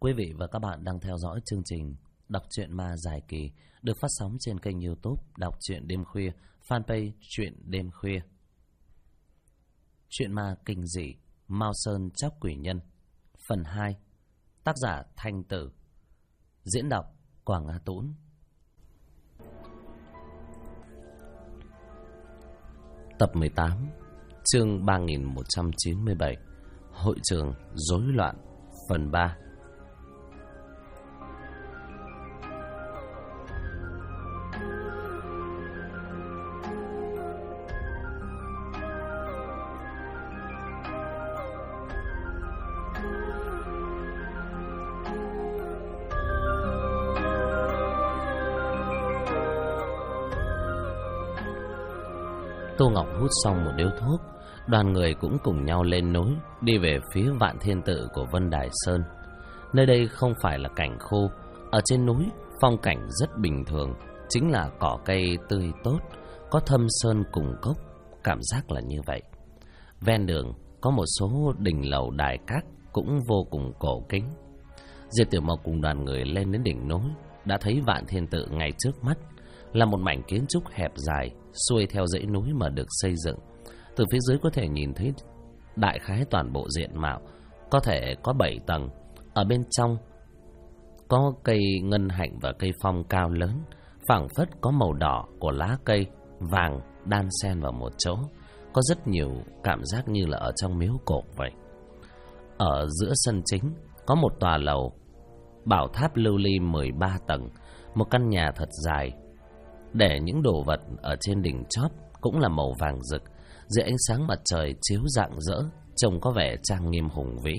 Quý vị và các bạn đang theo dõi chương trình Đọc truyện ma dài kỳ được phát sóng trên kênh YouTube Đọc truyện đêm khuya, fanpage Truyện đêm khuya. Truyện ma kinh dị Mao Sơn Chóc Quỷ Nhân phần 2, tác giả Thanh Tử, diễn đọc Quảng Á Tũng. Tập 18, chương 3197, Hội trường rối loạn phần 3. Tô Ngọc hút xong một điếu thuốc, đoàn người cũng cùng nhau lên núi, đi về phía Vạn Thiên Tự của Vân Đài Sơn. Nơi đây không phải là cảnh khô, ở trên núi phong cảnh rất bình thường, chính là cỏ cây tươi tốt, có thâm sơn cùng cốc, cảm giác là như vậy. Ven đường có một số đình lầu đài các cũng vô cùng cổ kính. Diệp Tiểu Mộc cùng đoàn người lên đến đỉnh núi, đã thấy Vạn Thiên Tự ngay trước mắt, là một mảnh kiến trúc hẹp dài xuôi theo dãy núi mà được xây dựng. Từ phía dưới có thể nhìn thấy đại khái toàn bộ diện mạo, có thể có 7 tầng. Ở bên trong có cây ngân hạnh và cây phong cao lớn, phảng phất có màu đỏ của lá cây vàng đan xen vào một chỗ, có rất nhiều cảm giác như là ở trong miếu cổ vậy. Ở giữa sân chính có một tòa lầu bảo tháp lưu ly 13 tầng, một căn nhà thật dài, để những đồ vật ở trên đỉnh chóp cũng là màu vàng rực, dưới ánh sáng mặt trời chiếu rạng rỡ, trông có vẻ trang nghiêm hùng vĩ.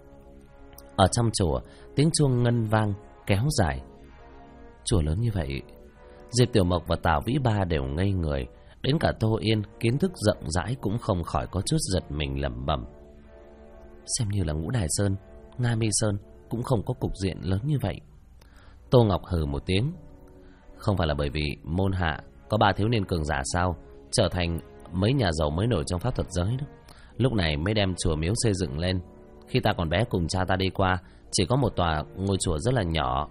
Ở trong chùa, tiếng chuông ngân vang kéo dài. Chùa lớn như vậy, Diệp Tiểu Mộc và Tào Vĩ Ba đều ngây người, đến cả Tô Yên kiến thức rộng rãi cũng không khỏi có chút giật mình lẩm bẩm. Xem như là Ngũ Đài Sơn, Nga Mi Sơn cũng không có cục diện lớn như vậy. Tô Ngọc hừ một tiếng. Không phải là bởi vì môn hạ có 3 thiếu niên cường giả sao, trở thành mấy nhà giàu mới nổi trong pháp thuật giới đó, lúc này mới đem chùa miếu xây dựng lên. Khi ta còn bé cùng cha ta đi qua, chỉ có một tòa ngôi chùa rất là nhỏ.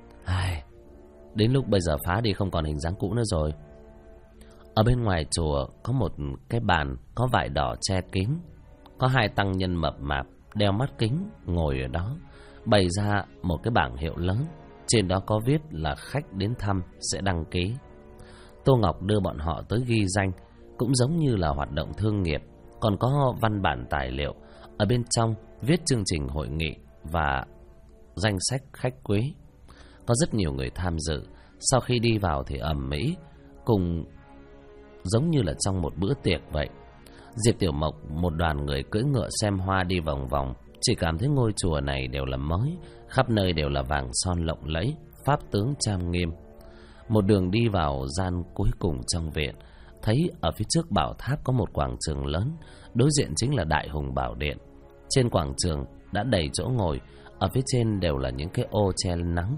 Đến lúc bây giờ phá đi không còn hình dáng cũ nữa rồi. Ở bên ngoài chùa có một cái bàn có vải đỏ che kín, có 2 tăng nhân mập mạp đeo mắt kính ngồi ở đó, bày ra một cái bảng hiệu lớn, trên đó có viết là khách đến thăm sẽ đăng ký. Tô Ngọc đưa bọn họ tới ghi danh, cũng giống như là hoạt động thương nghiệp. Còn có văn bản tài liệu, ở bên trong viết chương trình hội nghị và danh sách khách quý. Có rất nhiều người tham dự. Sau khi đi vào thì ầm ĩ, cùng giống như là trong một bữa tiệc vậy. Diệp Tiểu Mộc một đoàn người cưỡi ngựa xem hoa đi vòng vòng, chỉ cảm thấy ngôi chùa này đều là mới, khắp nơi đều là vàng son lộng lẫy, pháp tướng trang nghiêm. Một đường đi vào gian cuối cùng trong viện, thấy ở phía trước bảo tháp có một quảng trường lớn, đối diện chính là Đại Hùng Bảo Điện. Trên quảng trường đã đầy chỗ ngồi, ở phía trên đều là những cái ô che nắng.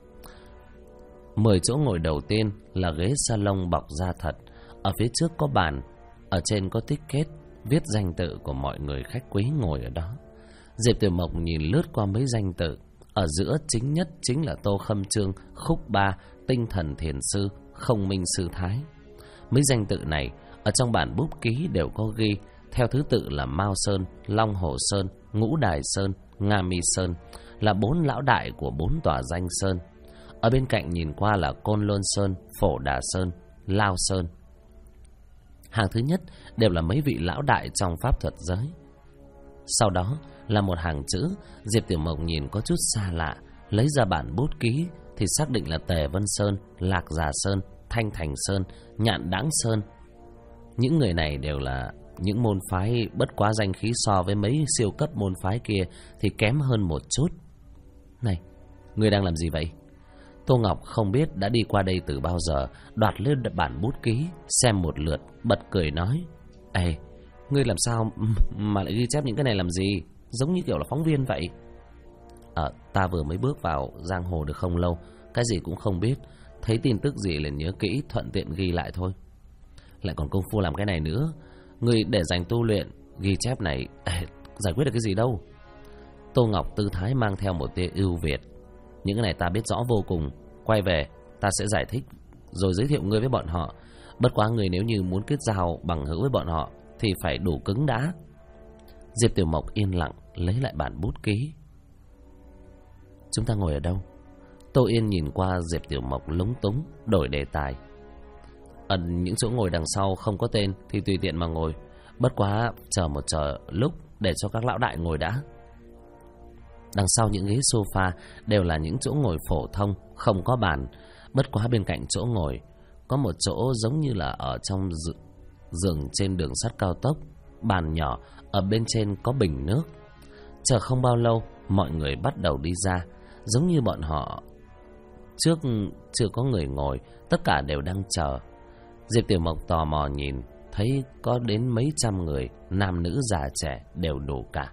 10 chỗ ngồi đầu tiên là ghế salon bọc da thật, ở phía trước có bàn, ở trên có tích kết viết danh tự của mọi người khách quý ngồi ở đó. Diệp Tiểu Mộc nhìn lướt qua mấy danh tự, ở giữa chính nhất chính là Tô Khâm Trương, Khúc Ba, Tinh Thần Thiền Sư, Không Minh Sư Thái. Mấy danh tự này ở trong bản bút ký đều có ghi theo thứ tự là Mao Sơn, Long Hồ Sơn, Ngũ Đài Sơn, Nga Mi Sơn, là 4 lão đại của 4 tòa danh sơn. Ở bên cạnh nhìn qua là Côn Lôn Sơn, Phổ Đà Sơn, Lao Sơn. Hàng thứ nhất đều là mấy vị lão đại trong pháp thuật giới. Sau đó là một hàng chữ, Diệp Tiểu Mộc nhìn có chút xa lạ, lấy ra bản bút ký thì xác định là Tề Vân Sơn, Lạc Già Sơn, Thanh Thành Sơn, Nhạn Đãng Sơn. Những người này đều là những môn phái bất quá danh khí, so với mấy siêu cấp môn phái kia thì kém hơn một chút. Này, ngươi đang làm gì vậy? Tô Ngọc không biết đã đi qua đây từ bao giờ, đoạt lên bản bút ký xem một lượt, bật cười nói: Ê, ngươi làm sao mà lại ghi chép những cái này làm gì? Giống như kiểu là phóng viên vậy. Ta vừa mới bước vào giang hồ được không lâu, cái gì cũng không biết, thấy tin tức gì liền nhớ kỹ, thuận tiện ghi lại thôi. Lại còn công phu làm cái này nữa, ngươi để dành tu luyện, ghi chép này giải quyết được cái gì đâu. Tô Ngọc tư thái mang theo một tia ưu việt. Những cái này ta biết rõ vô cùng. Quay về ta sẽ giải thích rồi giới thiệu ngươi với bọn họ. Bất quá người nếu như muốn kết giao bằng hữu với bọn họ thì phải đủ cứng đã. Diệp Tiểu Mộc yên lặng lấy lại bản bút ký. Chúng ta ngồi ở đâu? Tô Yên nhìn qua Diệp Tiểu Mộc lúng túng, đổi đề tài. Những chỗ ngồi đằng sau không có tên thì tùy tiện mà ngồi. Bất quá chờ lúc để cho các lão đại ngồi đã. Đằng sau những ghế sofa đều là những chỗ ngồi phổ thông, không có bàn. Bất quá bên cạnh chỗ ngồi có một chỗ giống như là ở trong giường trên đường sắt cao tốc. Bàn nhỏ, ở bên trên có bình nước. Chờ không bao lâu, mọi người bắt đầu đi ra. Giống như bọn họ trước chưa có người ngồi, tất cả đều đang chờ. Diệp Tiểu Mộc tò mò nhìn, thấy có đến mấy trăm người, nam nữ già trẻ đều đủ cả.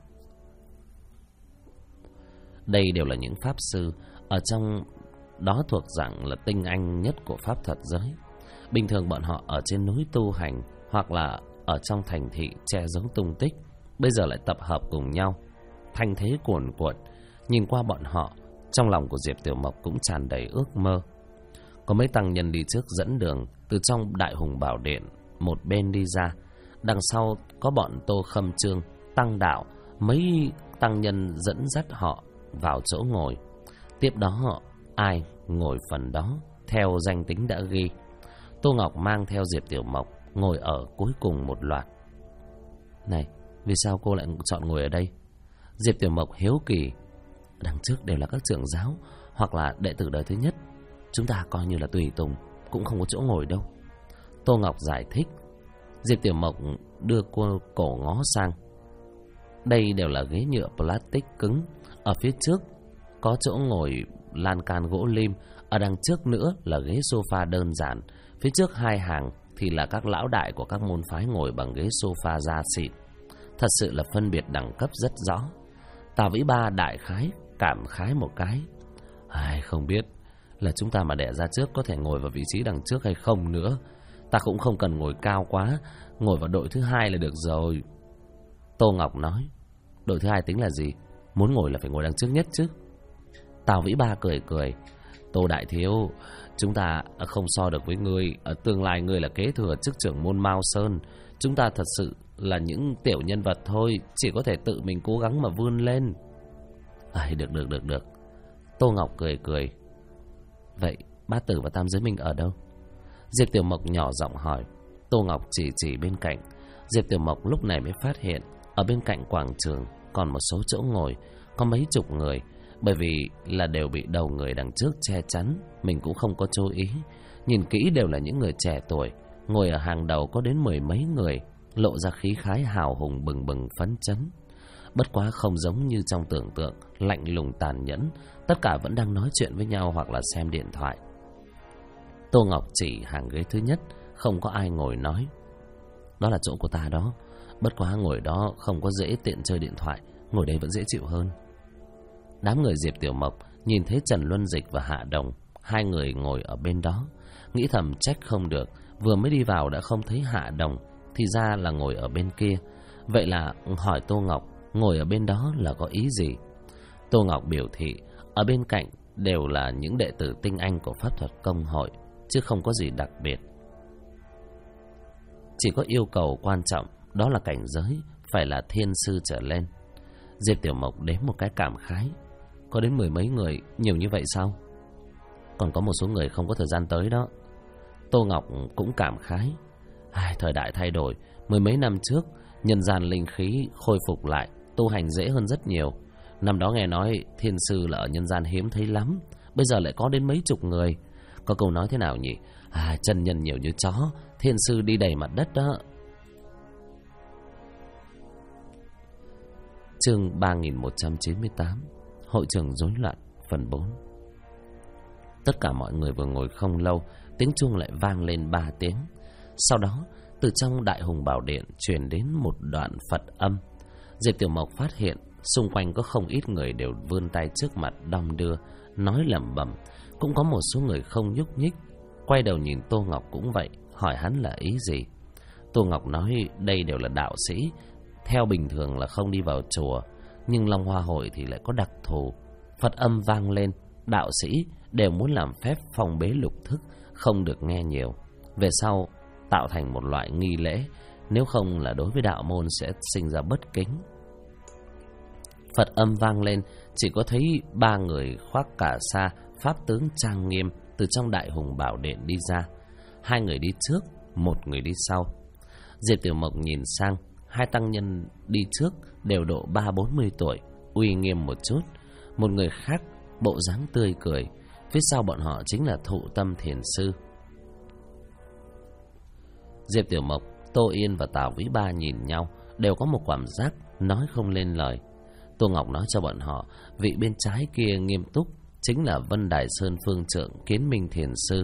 Đây đều là những pháp sư, ở trong đó thuộc dạng là tinh anh nhất của pháp thuật giới. Bình thường bọn họ ở trên núi tu hành, hoặc là ở trong thành thị che giấu tung tích. Bây giờ lại tập hợp cùng nhau, thanh thế cuồn cuộn. Nhìn qua bọn họ, trong lòng của Diệp Tiểu Mộc cũng tràn đầy ước mơ. Có mấy tăng nhân đi trước dẫn đường, từ trong Đại Hùng Bảo Điện một bên đi ra. Đằng sau có bọn Tô Khâm Trương, Tăng Đạo, mấy tăng nhân dẫn dắt họ vào chỗ ngồi. Tiếp đó họ ai ngồi phần đó theo danh tính đã ghi. Tô Ngọc mang theo Diệp Tiểu Mộc ngồi ở cuối cùng một loạt. Này, vì sao cô lại chọn ngồi ở đây? Diệp Tiểu Mộc hiếu kỳ. Đằng trước đều là các trưởng giáo hoặc là đệ tử đời thứ nhất, chúng ta coi như là tùy tùng, cũng không có chỗ ngồi đâu. Tô Ngọc giải thích. Diệp Tiểu Mộc đưa cô cổ ngó sang. Đây đều là ghế nhựa plastic cứng. Ở phía trước có chỗ ngồi lan can gỗ lim. Ở đằng trước nữa là ghế sofa đơn giản. Phía trước hai hàng thì là các lão đại của các môn phái ngồi bằng ghế sofa da xịn. Thật sự là phân biệt đẳng cấp rất rõ. Tào Vĩ Ba đại khái cảm khái một cái. Ai không biết là chúng ta mà đẻ ra trước có thể ngồi vào vị trí đằng trước hay không nữa. Ta cũng không cần ngồi cao quá, ngồi vào đội thứ hai là được rồi. Tô Ngọc nói. Đội thứ hai tính là gì? Muốn ngồi là phải ngồi đằng trước nhất chứ. Tào Vĩ Ba cười cười. Tô đại thiếu, chúng ta không so được với ngươi. Ở tương lai ngươi là kế thừa chức trưởng môn Mao Sơn. Chúng ta thật sự là những tiểu nhân vật thôi, chỉ có thể tự mình cố gắng mà vươn lên. Được. Tô Ngọc cười cười. Vậy Bát Tử và Tam Giới Minh ở đâu? Diệp Tiểu Mộc nhỏ giọng hỏi. Tô Ngọc chỉ bên cạnh. Diệp Tiểu Mộc lúc này mới phát hiện ở bên cạnh quảng trường còn một số chỗ ngồi, có mấy chục người. Bởi vì là đều bị đầu người đằng trước che chắn, mình cũng không có chú ý. Nhìn kỹ đều là những người trẻ tuổi. Ngồi ở hàng đầu có đến 10 mấy người, lộ ra khí khái hào hùng bừng bừng phấn chấn. Bất quá không giống như trong tưởng tượng, lạnh lùng tàn nhẫn. Tất cả vẫn đang nói chuyện với nhau hoặc là xem điện thoại. Tô Ngọc chỉ hàng ghế thứ nhất, không có ai ngồi nói. Đó là chỗ của ta đó. Bất quá ngồi đó không có dễ tiện chơi điện thoại, ngồi đây vẫn dễ chịu hơn. Đám người Diệp Tiểu Mộc nhìn thấy Trần Luân Dịch và Hạ Đồng, hai người ngồi ở bên đó, nghĩ thầm trách không được, vừa mới đi vào đã không thấy Hạ Đồng, thì ra là ngồi ở bên kia. Vậy là hỏi Tô Ngọc ngồi ở bên đó là có ý gì. Tô Ngọc biểu thị ở bên cạnh đều là những đệ tử tinh anh của pháp thuật công hội, chứ không có gì đặc biệt. Chỉ có yêu cầu quan trọng, đó là cảnh giới phải là thiên sư trở lên. Diệp Tiểu Mộc đếm một cái cảm khái. Có đến 10 mấy người, nhiều như vậy sao? Còn có một số người không có thời gian tới đó. Tô Ngọc cũng cảm khái. Thời đại thay đổi, 10 mấy năm trước nhân gian linh khí khôi phục lại, tu hành dễ hơn rất nhiều. Năm đó nghe nói thiên sư là ở nhân gian hiếm thấy lắm, bây giờ lại có đến mấy chục người. Có câu nói thế nào nhỉ? Chân nhân nhiều như chó, thiên sư đi đầy mặt đất đó. Chương 3198, Hội trường rối loạn, phần 4. Tất cả mọi người vừa ngồi không lâu, tiếng chuông lại vang lên 3 tiếng. Sau đó, từ trong Đại Hùng Bảo Điện truyền đến một đoạn Phật âm. Diệp Tiểu Mộc phát hiện xung quanh có không ít người đều vươn tay trước mặt đong đưa, nói lẩm bẩm. Cũng có một số người không nhúc nhích. Quay đầu nhìn Tô Ngọc cũng vậy, hỏi hắn là ý gì. Tô Ngọc nói đây đều là đạo sĩ, theo bình thường là không đi vào chùa, Nhưng Long Hoa Hội thì lại có đặc thù. Phật âm vang lên, đạo sĩ đều muốn làm phép phong bế lục thức, không được nghe nhiều. Về sau tạo thành một loại nghi lễ, nếu không là đối với đạo môn sẽ sinh ra bất kính. Phật âm vang lên, chỉ có thấy 3 người khoác cà sa, pháp tướng trang nghiêm từ trong Đại Hùng Bảo Điện đi ra. 2 người đi trước, 1 người đi sau. Diệp Tiểu Mộc nhìn sang, 2 tăng nhân đi trước đều độ 30-40 tuổi, uy nghiêm một chút. Một người khác bộ dáng tươi cười, phía sau bọn họ chính là Thụ Tâm Thiền Sư. Diệp Tiểu Mộc, Tô Yên và Tào Vĩ Ba nhìn nhau, đều có một cảm giác nói không lên lời. Tô Ngọc nói cho bọn họ, vị bên trái kia nghiêm túc chính là Vân Đài Sơn Phương Trượng Kiến Minh Thiền Sư.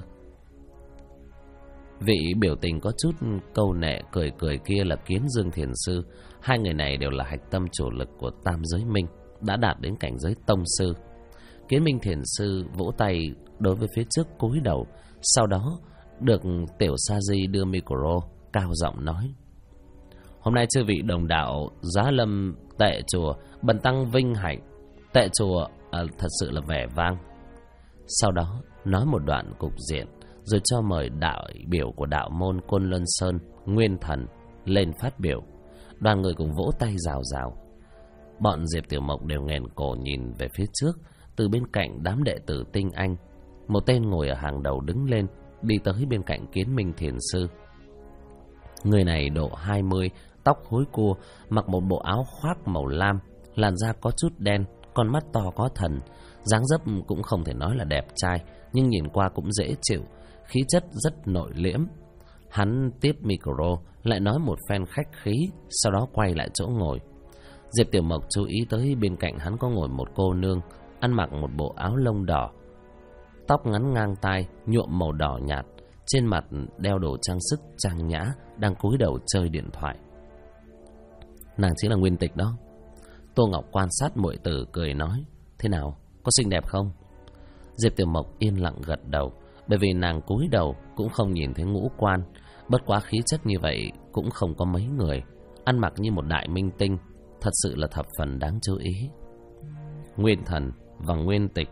Vị biểu tình có chút câu nệ cười cười kia là Kiến Dương Thiền Sư. 2 người này đều là hạch tâm chủ lực của Tam Giới Minh, đã đạt đến cảnh giới tông sư. Kiến Minh Thiền Sư vỗ tay đối với phía trước cúi đầu, sau đó được Tiểu Sa Di đưa micro, cao giọng nói: hôm nay chư vị đồng đạo giá lâm Tệ Chùa, bần tăng vinh hạnh. Tệ Chùa thật sự là vẻ vang. Sau đó nói một đoạn cục diện, rồi cho mời đại biểu của đạo môn Côn Luân Sơn, Nguyên Thần lên phát biểu. Đoàn người cùng vỗ tay rào rào. Bọn Diệp Tiểu Mộc đều nghèn cổ nhìn về phía trước. Từ bên cạnh đám đệ tử tinh anh, một tên ngồi ở hàng đầu đứng lên, đi tới bên cạnh Kiến Minh Thiền Sư. Người này độ 20, tóc hối cua, mặc một bộ áo khoác màu lam, làn da có chút đen, con mắt to có thần, dáng dấp cũng không thể nói là đẹp trai, nhưng nhìn qua cũng dễ chịu, khí chất rất nội liễm. Hắn tiếp micro, lại nói một phen khách khí, sau đó quay lại chỗ ngồi. Diệp Tiểu Mộc chú ý tới bên cạnh hắn có ngồi một cô nương, ăn mặc một bộ áo lông đỏ, tóc ngắn ngang tai, nhuộm màu đỏ nhạt, trên mặt đeo đồ trang sức trang nhã, đang cúi đầu chơi điện thoại. Nàng chính là Nguyên Tịch đó. Tô Ngọc quan sát muội tử cười nói: thế nào, có xinh đẹp không? Diệp Tiểu Mộc yên lặng gật đầu, bởi vì nàng cúi đầu cũng không nhìn thấy ngũ quan. Bất quá khí chất như vậy cũng không có mấy người, ăn mặc như một đại minh tinh, thật sự là thập phần đáng chú ý. Nguyên Thần và Nguyên Tịch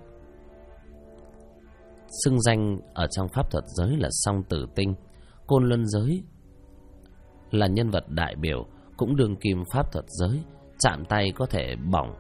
xưng danh ở trong pháp thuật giới là song tử tinh. Côn Luân giới là nhân vật đại biểu, cũng đương kim pháp thuật giới, chạm tay có thể bỏng.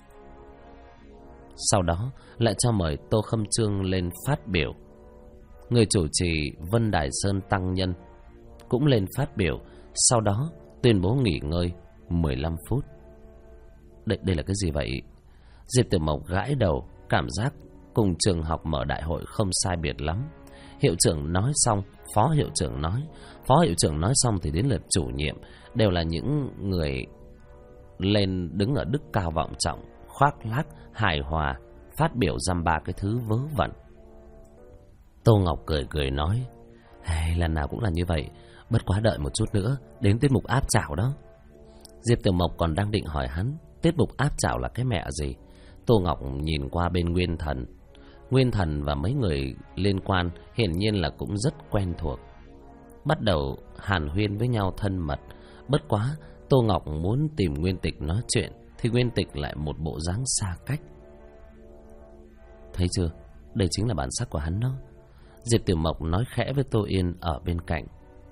Sau đó lại cho mời Tô Khâm Trương lên phát biểu. Người chủ trì Vân Đài Sơn Tăng Nhân cũng lên phát biểu, sau đó tuyên bố nghỉ ngơi 15 phút. Đây là cái gì vậy? Diệp Tiểu Mộc gãi đầu, cảm giác cùng trường học mở đại hội không sai biệt lắm. Hiệu trưởng nói xong, phó hiệu trưởng nói, phó hiệu trưởng nói xong thì đến lượt chủ nhiệm, đều là những người lên đứng ở đức cao vọng trọng, khoác lác, hài hòa, phát biểu dăm ba cái thứ vớ vẩn. Tô Ngọc cười cười nói: lần nào cũng là như vậy, bất quá đợi một chút nữa, đến tiết mục áp chảo đó. Diệp Tiểu Mộc còn đang định hỏi hắn, tiết mục áp chảo là cái mẹ gì? Tô Ngọc nhìn qua bên Nguyên Thần. Nguyên Thần và mấy người liên quan hiển nhiên là cũng rất quen thuộc, bắt đầu hàn huyên với nhau thân mật. Bất quá Tô Ngọc muốn tìm Nguyên Tịch nói chuyện, thì Nguyên Tịch lại một bộ dáng xa cách. Thấy chưa, đây chính là bản sắc của hắn đó. Diệp Tiểu Mộc nói khẽ với Tô Yên ở bên cạnh.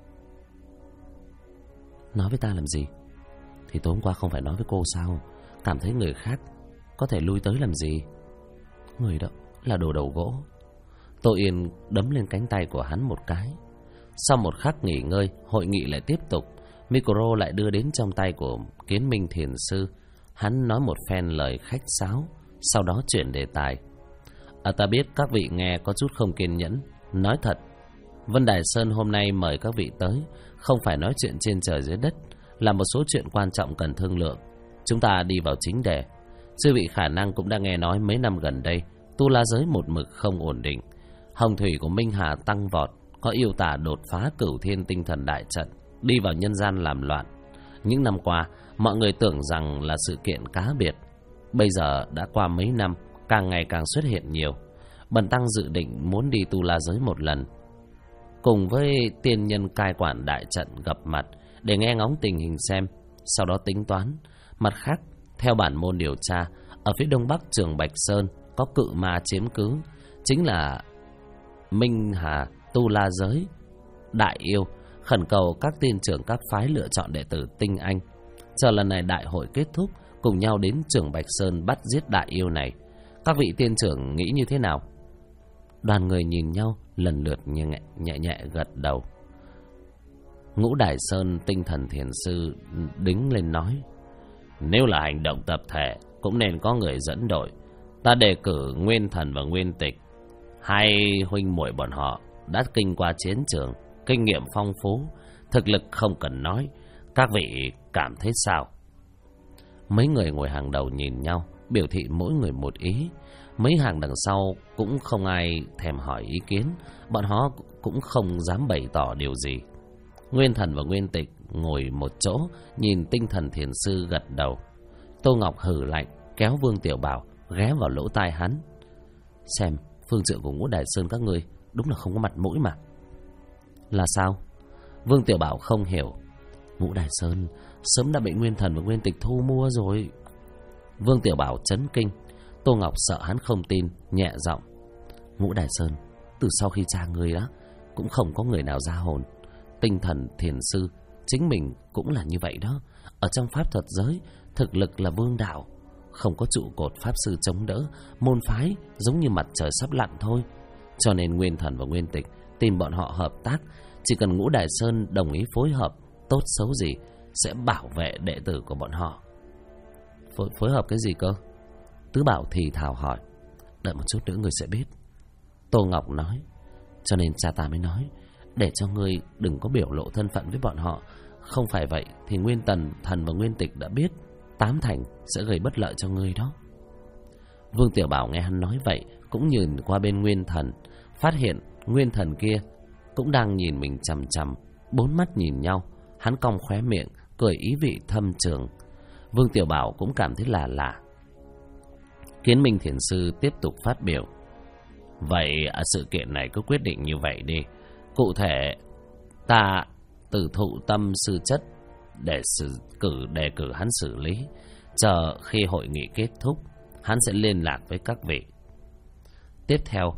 Nói với ta làm gì? Thì tối hôm qua không phải nói với cô sao? Cảm thấy người khác có thể lui tới làm gì? Người đó là đồ đầu gỗ. Tô Yên đấm lên cánh tay của hắn một cái. Sau một khắc nghỉ ngơi, hội nghị lại tiếp tục. Micro lại đưa đến trong tay của Kiến Minh Thiền Sư. Hắn nói một phen lời khách sáo, sau đó chuyển đề tài. Ta biết các vị nghe có chút không kiên nhẫn. Nói thật, Vân Đài Sơn hôm nay mời các vị tới, không phải nói chuyện trên trời dưới đất, là một số chuyện quan trọng cần thương lượng. Chúng ta đi vào chính đề. Chư vị khả năng cũng đã nghe nói mấy năm gần đây tu la giới một mực không ổn định. Hồng thủy của Minh Hà tăng vọt, có yêu tà đột phá Cửu Thiên Tinh Thần Đại Trận, đi vào nhân gian làm loạn. Những năm qua, mọi người tưởng rằng là sự kiện cá biệt. Bây giờ đã qua mấy năm, càng ngày càng xuất hiện nhiều. Bần tăng dự định muốn đi tu la giới một lần, cùng với tiên nhân cai quản đại trận gặp mặt, để nghe ngóng tình hình xem, sau đó tính toán. Mặt khác, Theo bản môn điều tra, ở phía đông bắc Trường Bạch Sơn có cự ma chiếm cứ, chính là Minh Hà Tu La Giới đại yêu, khẩn cầu các tiên trưởng các phái lựa chọn đệ tử tinh anh, chờ lần này đại hội kết thúc cùng nhau đến Trường Bạch Sơn bắt giết đại yêu này. Các vị tiên trưởng nghĩ như thế nào? Đoàn người nhìn nhau lần lượt nhẹ nhẹ gật đầu. Ngũ Đài Sơn Tinh Thần Thiền Sư đứng lên nói: nếu là hành động tập thể cũng nên có người dẫn đội. Ta đề cử Nguyên Thần và Nguyên Tịch, hai huynh muội bọn họ đã kinh qua chiến trường, kinh nghiệm phong phú, thực lực không cần nói. Các vị cảm thấy sao? Mấy người ngồi hàng đầu nhìn nhau, biểu thị mỗi người một ý. Mấy hàng đằng sau cũng không ai thèm hỏi ý kiến, bọn họ cũng không dám bày tỏ điều gì. Nguyên Thần và Nguyên Tịch ngồi một chỗ, nhìn Tinh Thần Thiền Sư gật đầu. Tô Ngọc hừ lạnh, kéo Vương Tiểu Bảo ghé vào lỗ tai hắn: xem, phương trượng của Ngũ Đài Sơn các ngươi đúng là không có mặt mũi mà. Là sao? Vương Tiểu Bảo không hiểu. Ngũ Đài Sơn sớm đã bị Nguyên Thần và Nguyên Tịch thu mua rồi. Vương Tiểu Bảo chấn kinh. Tô Ngọc sợ hắn không tin, nhẹ giọng: Ngũ Đài Sơn từ sau khi cha ngươi đó cũng không có người nào ra hồn. Tinh Thần Thiền Sư chính mình cũng là như vậy đó. Ở trong pháp thuật giới, thực lực là vương đạo, không có trụ cột pháp sư chống đỡ, môn phái giống như mặt trời sắp lặn thôi. Cho nên Nguyên Thần và Nguyên Tịch tìm bọn họ hợp tác. Chỉ cần Ngũ Đài Sơn đồng ý phối hợp, tốt xấu gì sẽ bảo vệ đệ tử của bọn họ. Phối hợp cái gì cơ? Tứ Bảo thì thào hỏi. Đợi một chút nữa người sẽ biết. Tô Ngọc nói: cho nên cha ta mới nói để cho ngươi đừng có biểu lộ thân phận với bọn họ. Không phải vậy thì Nguyên Thần và Nguyên Tịch đã biết, tám thành sẽ gây bất lợi cho ngươi đó. Vương Tiểu Bảo nghe hắn nói vậy, cũng nhìn qua bên Nguyên Thần, phát hiện Nguyên Thần kia cũng đang nhìn mình chằm chằm. Bốn mắt nhìn nhau, hắn cong khóe miệng, cười ý vị thâm trường. Vương Tiểu Bảo cũng cảm thấy là lạ. Kiến Minh Thiền Sư tiếp tục phát biểu: vậy sự kiện này cứ quyết định như vậy đi. Cụ thể ta từ thụ tâm sư chất để đề cử hắn xử lý. Chờ khi hội nghị kết thúc, hắn sẽ liên lạc với các vị. Tiếp theo,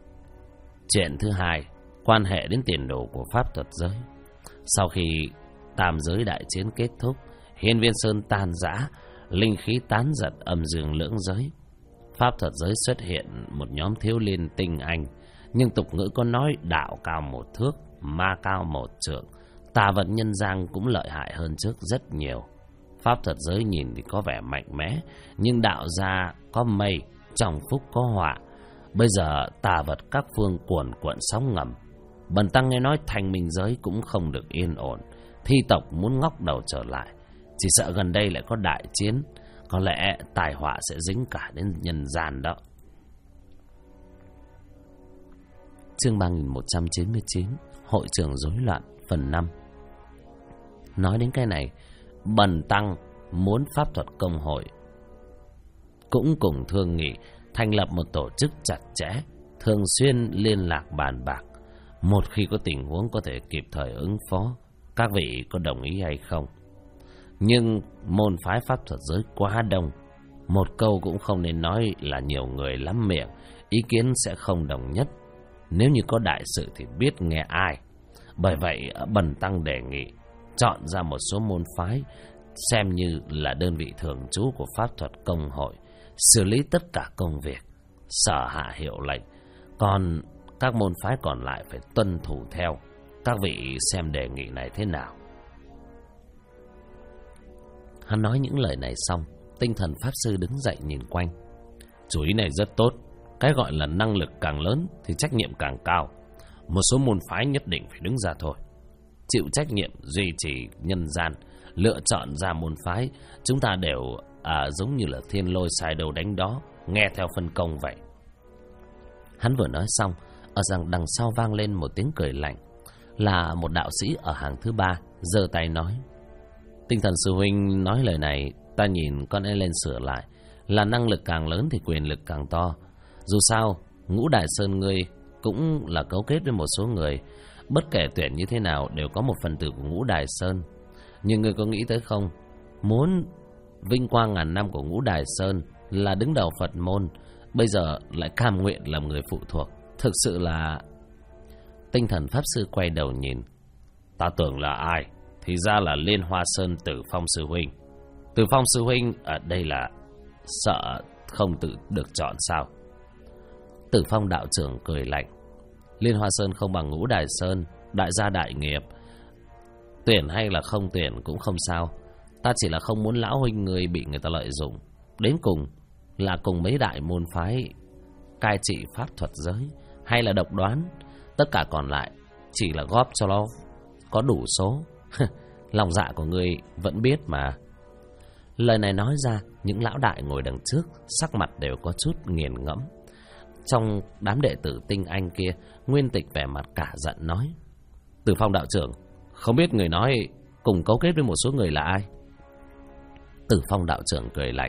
chuyện thứ hai quan hệ đến tiền đồ của pháp thuật giới. Sau khi tam giới đại chiến kết thúc, Hiên Viên Sơn tan rã, linh khí tán giật âm dương lưỡng giới. Pháp thuật giới xuất hiện một nhóm thiếu niên tinh anh, nhưng tục ngữ có nói đạo cao một thước, ma cao một trượng. Tà vật nhân gian cũng lợi hại hơn trước rất nhiều. Pháp thuật giới nhìn thì có vẻ mạnh mẽ, nhưng đạo gia có mây, trong phúc có họa. Bây giờ tà vật các phương cuồn cuộn sóng ngầm. Bần tăng nghe nói Thanh Minh giới cũng không được yên ổn. Thi tộc muốn ngóc đầu trở lại, chỉ sợ gần đây lại có đại chiến. Có lẽ tai họa sẽ dính cả đến nhân gian đó. Chương 3199, Hội trường rối loạn, phần 5. Nói đến cái này, bần tăng muốn pháp thuật công hội cũng cùng thương nghị thành lập một tổ chức chặt chẽ, thường xuyên liên lạc bàn bạc. Một khi có tình huống có thể kịp thời ứng phó. Các vị có đồng ý hay không? Nhưng môn phái pháp thuật giới quá đông, một câu cũng không nên nói là nhiều người lắm miệng, ý kiến sẽ không đồng nhất. Nếu như có đại sự thì biết nghe ai. Bởi vậy bần tăng đề nghị chọn ra một số môn phái xem như là đơn vị thường trú của pháp thuật công hội, xử lý tất cả công việc, sở hạ hiệu lệnh. Còn các môn phái còn lại phải tuân thủ theo. Các vị xem đề nghị này thế nào? Hắn nói những lời này xong, Tinh Thần Pháp Sư đứng dậy nhìn quanh. Chủ ý này rất tốt. Cái gọi là năng lực càng lớn thì trách nhiệm càng cao. Một số môn phái nhất định phải đứng ra thôi, chịu trách nhiệm duy trì nhân gian. Lựa chọn ra môn phái, chúng ta đều giống như là thiên lôi sai đầu đánh đó, nghe theo phân công vậy. Hắn vừa nói xong, ở rằng đằng sau vang lên một tiếng cười lạnh. Là một đạo sĩ ở hàng thứ ba, giơ tay nói: Tinh Thần sư huynh nói lời này, ta nhìn con ấy lên sửa lại. Là năng lực càng lớn thì quyền lực càng to. Dù sao, Ngũ Đài Sơn ngươi cũng là cấu kết với một số người. Bất kể tuyển như thế nào đều có một phần tử của Ngũ Đài Sơn. Nhưng ngươi có nghĩ tới không? Muốn vinh quang ngàn năm của Ngũ Đài Sơn, là đứng đầu Phật môn, bây giờ lại cam nguyện làm người phụ thuộc. Thực sự là... Tinh Thần Pháp Sư quay đầu nhìn. Ta tưởng là ai, thì ra là Liên Hoa Sơn Tử Phong Sư Huynh. Tử Phong Sư Huynh ở đây là sợ không tự được chọn sao? Tử Phong đạo trưởng cười lạnh. Liên Hoa Sơn không bằng Ngũ Đài Sơn, đại gia đại nghiệp. Tuyển hay là không tuyển cũng không sao. Ta chỉ là không muốn lão huynh người bị người ta lợi dụng. Đến cùng là cùng mấy đại môn phái cai trị pháp thuật giới, hay là độc đoán. Tất cả còn lại chỉ là góp cho nó có đủ số. Lòng dạ của ngươi vẫn biết mà. Lời này nói ra, những lão đại ngồi đằng trước sắc mặt đều có chút nghiền ngẫm. Trong đám đệ tử tinh anh kia, Nguyên Tịch vẻ mặt cả giận nói: Tử Phong đạo trưởng, không biết người nói cùng cấu kết với một số người là ai? Tử Phong đạo trưởng cười lạnh: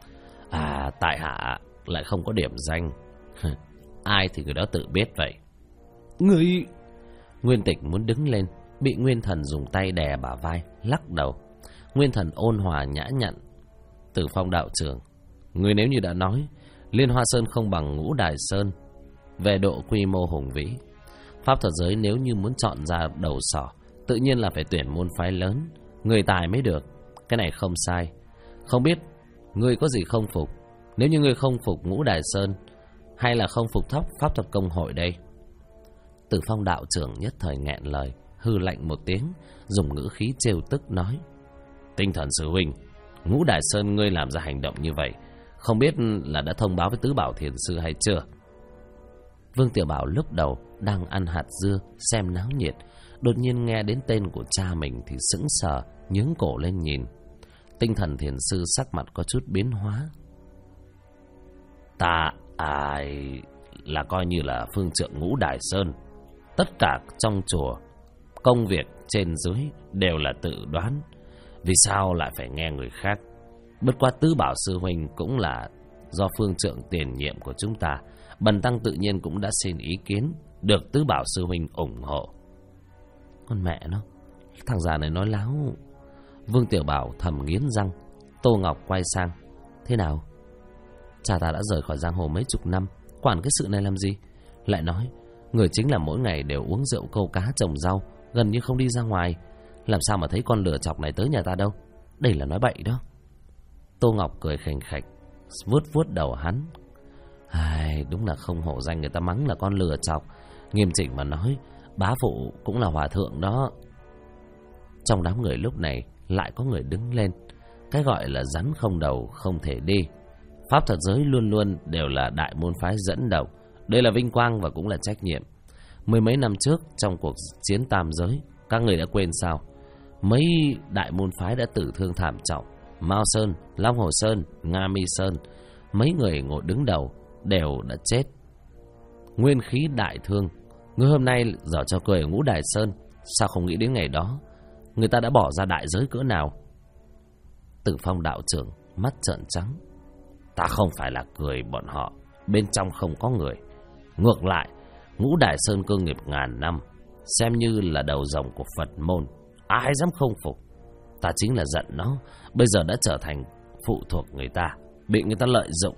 tại hạ lại không có điểm danh. Ai thì người đó tự biết vậy. Người... Nguyên Tịch muốn đứng lên, bị Nguyên Thần dùng tay đè bả vai, lắc đầu. Nguyên Thần ôn hòa nhã nhặn: Tử Phong đạo trưởng, người nếu như đã nói Liên Hoa Sơn không bằng Ngũ Đài Sơn về độ quy mô hùng vĩ, pháp thuật giới nếu như muốn chọn ra đầu sỏ, tự nhiên là phải tuyển môn phái lớn, người tài mới được. Cái này không sai. Không biết ngươi có gì không phục? Nếu như ngươi không phục Ngũ Đài Sơn, hay là không phục pháp thuật công hội đây? Tử Phong đạo trưởng nhất thời nghẹn lời, hư lạnh một tiếng, dùng ngữ khí trêu tức nói: Tinh Thần sư huynh, Ngũ Đài Sơn ngươi làm ra hành động như vậy, không biết là đã thông báo với Tứ Bảo Thiền sư hay chưa? Vương Tiểu Bảo lúc đầu đang ăn hạt dưa xem náo nhiệt, đột nhiên nghe đến tên của cha mình thì sững sờ, nhướng cổ lên nhìn. Tinh Thần Thiền sư sắc mặt có chút biến hóa. Ta là coi như là phương trượng Ngũ Đài Sơn. Tất cả trong chùa, công việc trên dưới đều là tự đoán. Vì sao lại phải nghe người khác? Bất quá Tứ Bảo sư huynh cũng là do phương trượng tiền nhiệm của chúng ta, bần tăng tự nhiên cũng đã xin ý kiến, được Tứ Bảo sư huynh ủng hộ. Con mẹ nó, thằng già này nói láo. Vương Tiểu Bảo thầm nghiến răng. Tô Ngọc quay sang: Thế nào? Cha ta đã rời khỏi giang hồ mấy chục năm, quản cái sự này làm gì? Lại nói người chính là mỗi ngày đều uống rượu câu cá trồng rau, gần như không đi ra ngoài, làm sao mà thấy con lừa chọc này tới nhà ta đâu? Đây là nói bậy đó. Tô Ngọc cười khành khạch, vuốt vuốt đầu hắn. Đúng là không hổ danh người ta mắng là con lừa chọc. Nghiêm chỉnh mà nói, bá phụ cũng là hòa thượng đó. Trong đám người lúc này lại có người đứng lên. Cái gọi là rắn không đầu không thể đi. Pháp thuật giới luôn luôn đều là đại môn phái dẫn đầu. Đây là vinh quang và cũng là trách nhiệm. Mười mấy năm trước trong cuộc chiến tam giới, các người đã quên sao? Mấy đại môn phái đã tử thương thảm trọng. Mao Sơn, Long Hồ Sơn, Nga Mi Sơn, mấy người ngồi đứng đầu đều đã chết, nguyên khí đại thương. Ngươi hôm nay dở cho cười ở Ngũ Đài Sơn, sao không nghĩ đến ngày đó người ta đã bỏ ra đại giới cỡ nào? Tử Phong đạo trưởng mắt trợn trắng: Ta không phải là cười bọn họ, bên trong không có người. Ngược lại, Ngũ Đài Sơn cơ nghiệp ngàn năm, xem như là đầu rồng của Phật môn, ai dám không phục? Ta chính là giận nó, bây giờ đã trở thành phụ thuộc người ta, bị người ta lợi dụng.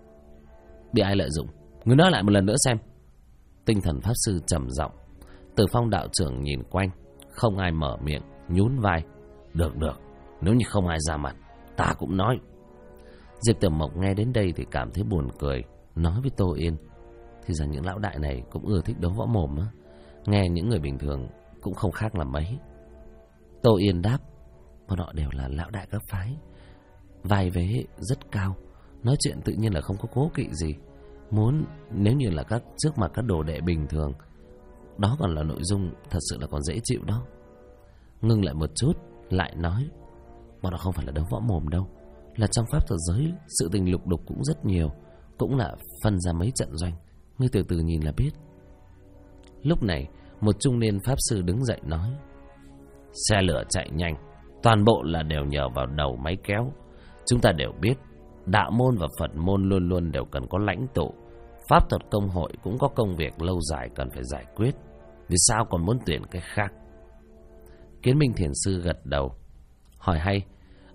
Bị ai lợi dụng? Ngươi nói lại một lần nữa xem. Tinh Thần Pháp Sư trầm giọng. Tử Phong đạo trưởng nhìn quanh, không ai mở miệng, nhún vai: Được, nếu như không ai ra mặt, ta cũng nói. Diệp Tiểu Mộc nghe đến đây thì cảm thấy buồn cười, nói với Tô Yên: Thì ra những lão đại này cũng ưa thích đấu võ mồm á. Nghe những người bình thường cũng không khác là mấy. Tô Yên đáp: Bọn họ đều là lão đại các phái, vai vế rất cao, nói chuyện tự nhiên là không có cố kỵ gì. Nếu như là trước mặt các đồ đệ bình thường, đó còn là nội dung thật sự là còn dễ chịu đó. Ngưng lại một chút, lại nói: Bọn họ không phải là đấu võ mồm đâu, là trong pháp thuật giới sự tình lục đục cũng rất nhiều, cũng là phân ra mấy trận doanh. Ngươi từ từ nhìn là biết. Lúc này một trung niên pháp sư đứng dậy nói: Xe lửa chạy nhanh, toàn bộ là đều nhờ vào đầu máy kéo. Chúng ta đều biết đạo môn và Phật môn luôn luôn đều cần có lãnh tụ. Pháp thuật công hội cũng có công việc lâu dài cần phải giải quyết, vì sao còn muốn tuyển cái khác? Kiến Minh Thiền sư gật đầu, hỏi hay: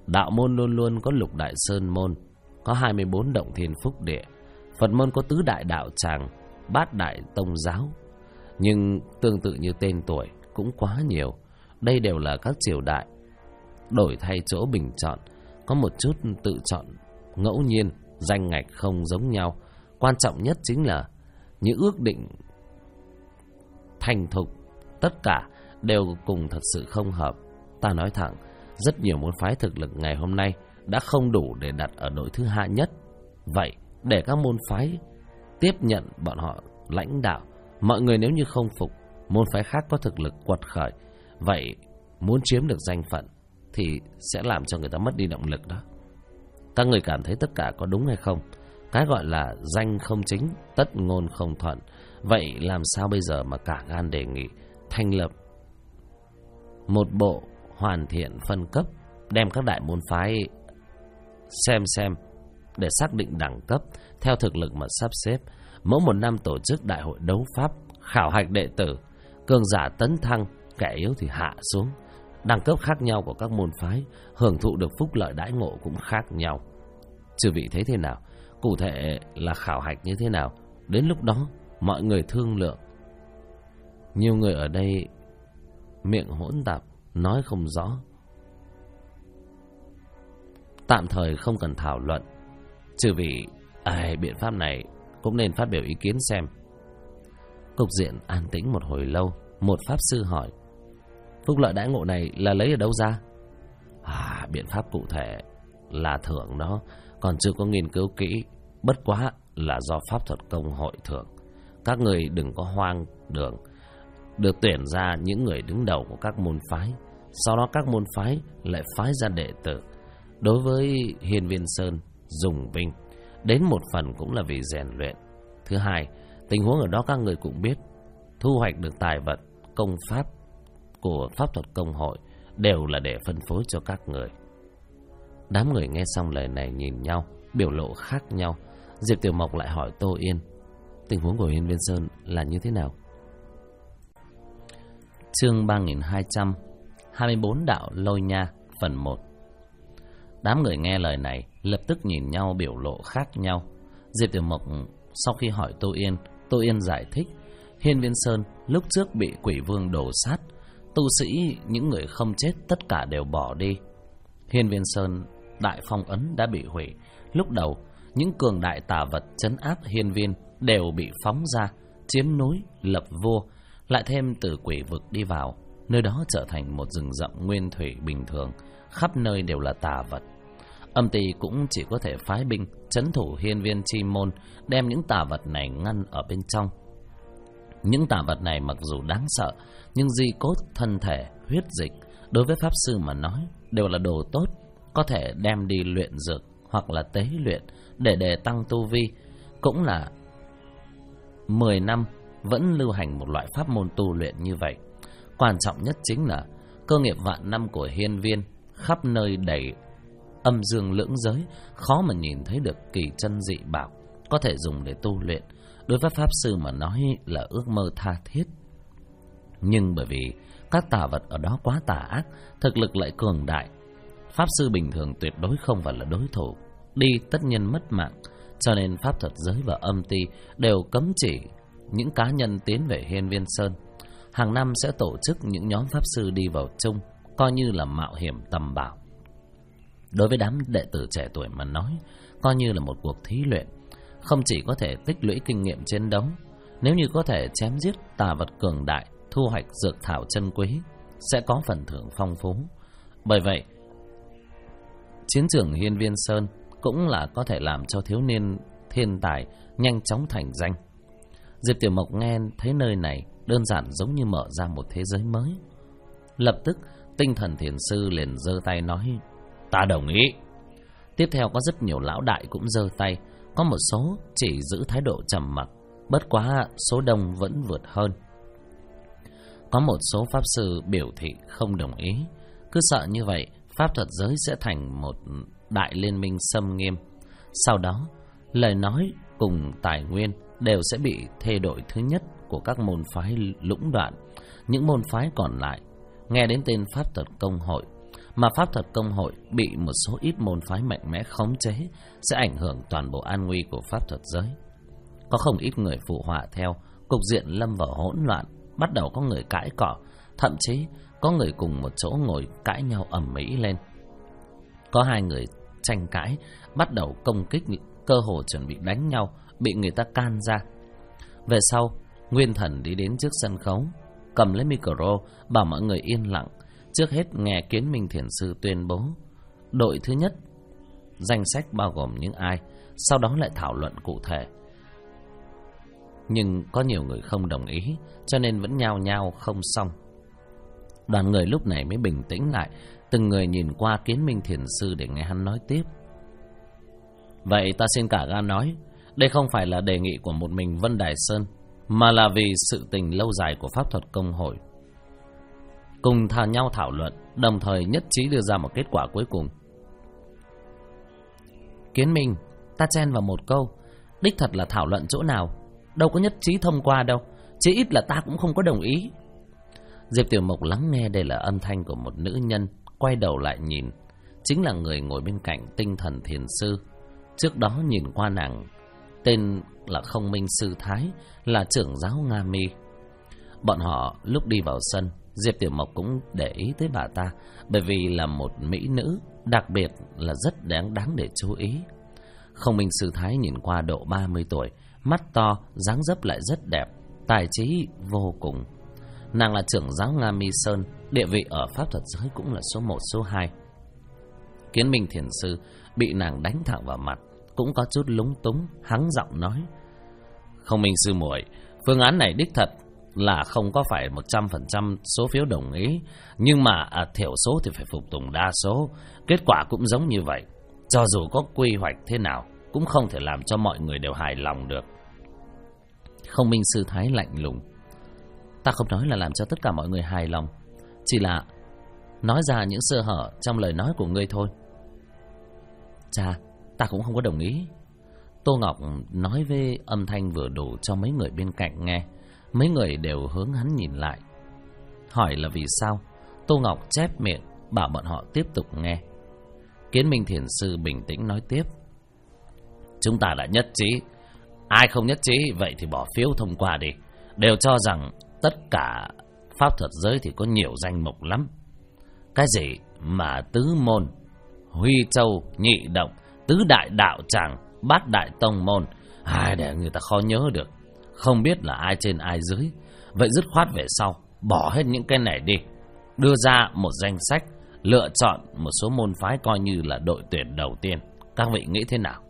đạo môn luôn luôn có Lục Đại Sơn môn, có 24 động thiên phúc địa. Phật môn có tứ đại đạo tràng, bát đại tông giáo. Nhưng tương tự như tên tuổi cũng quá nhiều. Đây đều là các triều đại đổi thay chỗ bình chọn, có một chút tự chọn ngẫu nhiên, danh ngạch không giống nhau. Quan trọng nhất chính là những ước định thành thục, tất cả đều cùng thật sự không hợp. Ta nói thẳng, rất nhiều môn phái thực lực ngày hôm nay đã không đủ để đặt ở đội thứ hai nhất. Vậy để các môn phái tiếp nhận bọn họ lãnh đạo, mọi người nếu như không phục, môn phái khác có thực lực quật khởi, vậy muốn chiếm được danh phận thì sẽ làm cho người ta mất đi động lực đó. Các người cảm thấy tất cả có đúng hay không? Cái gọi là danh không chính, tất ngôn không thuận. Vậy làm sao bây giờ mà cả gan đề nghị thành lập một bộ hoàn thiện phân cấp, đem các đại môn phái xem để xác định đẳng cấp theo thực lực mà sắp xếp. Mỗi một năm tổ chức đại hội đấu pháp, khảo hạch đệ tử, cường giả tấn thăng, kẻ yếu thì hạ xuống. Đẳng cấp khác nhau của các môn phái hưởng thụ được phúc lợi đãi ngộ cũng khác nhau. Chư vị thấy thế nào? Cụ thể là khảo hạch như thế nào? Đến lúc đó mọi người thương lượng. Nhiều người ở đây miệng hỗn tạp, nói không rõ. Tạm thời không cần thảo luận. Chư vị, biện pháp này cũng nên phát biểu ý kiến xem. Cục diện an tĩnh một hồi lâu. Một pháp sư hỏi: phúc lợi đãi ngộ này là lấy ở đâu ra? Biện pháp cụ thể là thưởng đó, còn chưa có nghiên cứu kỹ. Bất quá là do pháp thuật công hội thưởng. Các người đừng có hoang đường. Được tuyển ra những người đứng đầu của các môn phái, sau đó các môn phái lại phái ra đệ tử. Đối với Hiên Viên Sơn dùng binh đến một phần cũng là vì rèn luyện. Thứ hai, tình huống ở đó các người cũng biết, thu hoạch được tài vật, công pháp của pháp thuật công hội đều là để phân phối cho các người. Đám người nghe xong lời này nhìn nhau, biểu lộ khác nhau. Diệp Tiểu Mộc lại hỏi Tô Yên: tình huống của Hiên Viên Sơn là như thế nào? Chương 3200, 24 đạo lôi nha, phần 1. Đám người nghe lời này lập tức nhìn nhau, biểu lộ khác nhau. Diệp Tiểu Mộc sau khi hỏi Tô Yên giải thích: Hiên Viên Sơn lúc trước bị quỷ vương đổ sát, tu sĩ những người không chết tất cả đều bỏ đi. Hiên Viên Sơn đại phong ấn đã bị hủy. Lúc đầu những cường đại tà vật trấn áp hiên viên đều bị phóng ra, chiếm núi, lập vua, lại thêm từ quỷ vực đi vào, nơi đó trở thành một rừng rậm nguyên thủy bình thường, khắp nơi đều là tà vật. Âm ty cũng chỉ có thể phái binh trấn thủ hiên viên chi môn, đem những tà vật này ngăn ở bên trong. Những tà vật này mặc dù đáng sợ, nhưng di cốt, thân thể, huyết dịch đối với pháp sư mà nói đều là đồ tốt, có thể đem đi luyện dược hoặc là tế luyện để đề tăng tu vi. Cũng là 10 năm vẫn lưu hành một loại pháp môn tu luyện như vậy. Quan trọng nhất chính là cơ nghiệp vạn năm của hiên viên khắp nơi đầy âm dương lưỡng giới, khó mà nhìn thấy được kỳ chân dị bảo có thể dùng để tu luyện. Đối với pháp sư mà nói là ước mơ tha thiết. Nhưng bởi vì các tà vật ở đó quá tà ác, thực lực lại cường đại, pháp sư bình thường tuyệt đối không phải là đối thủ, đi tất nhiên mất mạng. Cho nên pháp thuật giới và âm ty đều cấm chỉ những cá nhân tiến về Hiên Viên Sơn. Hàng năm sẽ tổ chức những nhóm pháp sư đi vào chung, coi như là mạo hiểm tầm bảo. Đối với đám đệ tử trẻ tuổi mà nói, coi như là một cuộc thí luyện. Không chỉ có thể tích lũy kinh nghiệm chiến đấu, nếu như có thể chém giết tà vật cường đại, thu hoạch dược thảo chân quý, sẽ có phần thưởng phong phú. Bởi vậy, chiến trường Hiên Viên Sơn cũng là có thể làm cho thiếu niên thiên tài nhanh chóng thành danh. Diệp Tiểu Mộc nghe thấy nơi này đơn giản giống như mở ra một thế giới mới. Lập tức tinh thần thiền sư liền giơ tay nói: ta đồng ý. Tiếp theo có rất nhiều lão đại cũng giơ tay, có một số chỉ giữ thái độ trầm mặc, bất quá số đông vẫn vượt hơn. Có một số pháp sư biểu thị không đồng ý, cứ sợ như vậy pháp thuật giới sẽ thành một đại liên minh xâm nghiêm. Sau đó lời nói cùng tài nguyên đều sẽ bị thê đội thứ nhất của các môn phái lũng đoạn. Những môn phái còn lại nghe đến tên pháp thuật công hội, mà pháp thuật công hội bị một số ít môn phái mạnh mẽ khống chế sẽ ảnh hưởng toàn bộ an nguy của pháp thuật giới. Có không ít người phụ họa theo, cục diện lâm vào hỗn loạn, bắt đầu có người cãi cọ, thậm chí có người cùng một chỗ ngồi cãi nhau ầm ĩ lên. Có hai người tranh cãi, bắt đầu công kích, cơ hồ chuẩn bị đánh nhau, bị người ta can ra. Về sau, Nguyên Thần đi đến trước sân khấu, cầm lấy micro, bảo mọi người yên lặng. Trước hết nghe Kiến Minh Thiền Sư tuyên bố đội thứ nhất, danh sách bao gồm những ai, sau đó lại thảo luận cụ thể. Nhưng có nhiều người không đồng ý, cho nên vẫn nhao nhao không xong. Đoàn người lúc này mới bình tĩnh lại, từng người nhìn qua Kiến Minh Thiền Sư để nghe hắn nói tiếp. Vậy ta xin cả gan nói, đây không phải là đề nghị của một mình Vân Đài Sơn, mà là vì sự tình lâu dài của pháp thuật công hội. Cùng nhau thảo luận, đồng thời nhất trí đưa ra một kết quả cuối cùng. Kiến Minh, ta chen vào một câu, đích thật là thảo luận chỗ nào, đâu có nhất trí thông qua đâu, chí ít là ta cũng không có đồng ý. Diệp Tiểu Mộc lắng nghe đây là âm thanh của một nữ nhân, quay đầu lại nhìn, chính là người ngồi bên cạnh Tinh Thần Thiền Sư. Trước đó nhìn qua nàng, tên là Không Minh Sư Thái, là trưởng giáo Nga Mi. Bọn họ lúc đi vào sân, Diệp Tiểu Mộc cũng để ý tới bà ta, bởi vì là một mỹ nữ, đặc biệt là rất đáng để chú ý. Không Minh Sư Thái nhìn qua độ 30 tuổi, mắt to, dáng dấp lại rất đẹp, tài trí vô cùng. Nàng là trưởng giáo Nga Mi Sơn, địa vị ở pháp thuật giới cũng là số 1, số 2. Kiến Minh Thiền Sư bị nàng đánh thẳng vào mặt, cũng có chút lúng túng, hắng giọng nói: Không Minh sư muội, phương án này đích thật là không có phải 100% số phiếu đồng ý, nhưng mà thiểu số thì phải phục tùng đa số, kết quả cũng giống như vậy. Cho dù có quy hoạch thế nào, cũng không thể làm cho mọi người đều hài lòng được. Không Minh Sư Thái lạnh lùng: Ta không nói là làm cho tất cả mọi người hài lòng, chỉ là nói ra những sơ hở trong lời nói của ngươi thôi. Chà, ta cũng không có đồng ý. Tô Ngọc nói với âm thanh vừa đủ cho mấy người bên cạnh nghe. Mấy người đều hướng hắn nhìn lại. Hỏi là vì sao, Tô Ngọc chép miệng bảo bọn họ tiếp tục nghe. Kiến Minh Thiền Sư bình tĩnh nói tiếp: Chúng ta đã nhất trí, ai không nhất trí vậy thì bỏ phiếu thông qua đi. Đều cho rằng tất cả pháp thuật giới thì có nhiều danh mục lắm. Cái gì mà tứ môn, Huy Châu, Nhị Động, tứ đại đạo tràng, bát đại tông môn, để người ta khó nhớ được, không biết là ai trên ai dưới. Vậy dứt khoát về sau bỏ hết những cái này đi, đưa ra một danh sách, lựa chọn một số môn phái coi như là đội tuyển đầu tiên. Các vị nghĩ thế nào?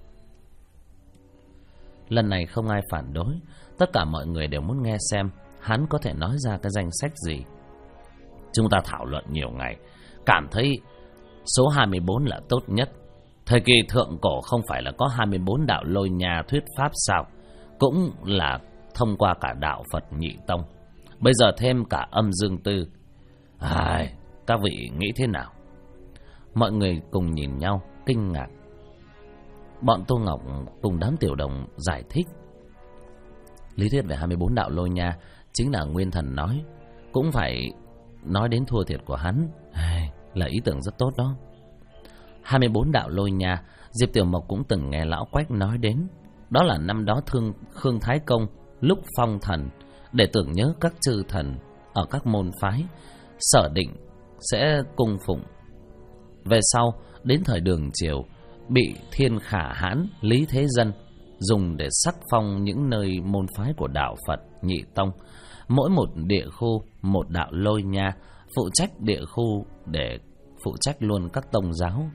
Lần này không ai phản đối, tất cả mọi người đều muốn nghe xem hắn có thể nói ra cái danh sách gì. Chúng ta thảo luận nhiều ngày, cảm thấy số 24 là tốt nhất. Thời kỳ thượng cổ không phải là có 24 đạo lôi nhà thuyết pháp sao? Cũng là thông qua cả đạo Phật Nhị Tông, bây giờ thêm cả âm dương tư. Các vị nghĩ thế nào? Mọi người cùng nhìn nhau kinh ngạc. Bọn Tô Ngọc cùng đám tiểu đồng giải thích. Lý thuyết về 24 đạo lôi nha chính là Nguyên Thần nói, cũng phải nói đến thua thiệt của hắn. Là ý tưởng rất tốt đó. 24 đạo lôi nha, Diệp Tiểu Mộc cũng từng nghe lão Quách nói đến. Đó là năm đó Khương Thái Công lúc phong thần, để tưởng nhớ các chư thần ở các môn phái sở định sẽ cung phụng. Về sau đến thời Đường Triều, bị Thiên Khả Hãn, Lý Thế Dân dùng để sắc phong những nơi môn phái của đạo Phật Nhị Tông. Mỗi một địa khu một đạo lôi nha, phụ trách địa khu để phụ trách luôn các tông giáo.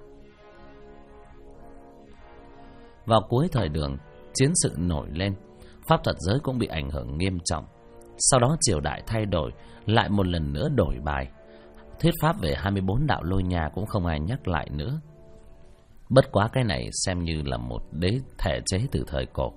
Vào cuối thời Đường, chiến sự nổi lên, pháp thuật giới cũng bị ảnh hưởng nghiêm trọng. Sau đó triều đại thay đổi, lại một lần nữa đổi bài. Thuyết pháp về 24 đạo lôi nha cũng không ai nhắc lại nữa. Bất quá cái này xem như là một đế thể chế từ thời cổ.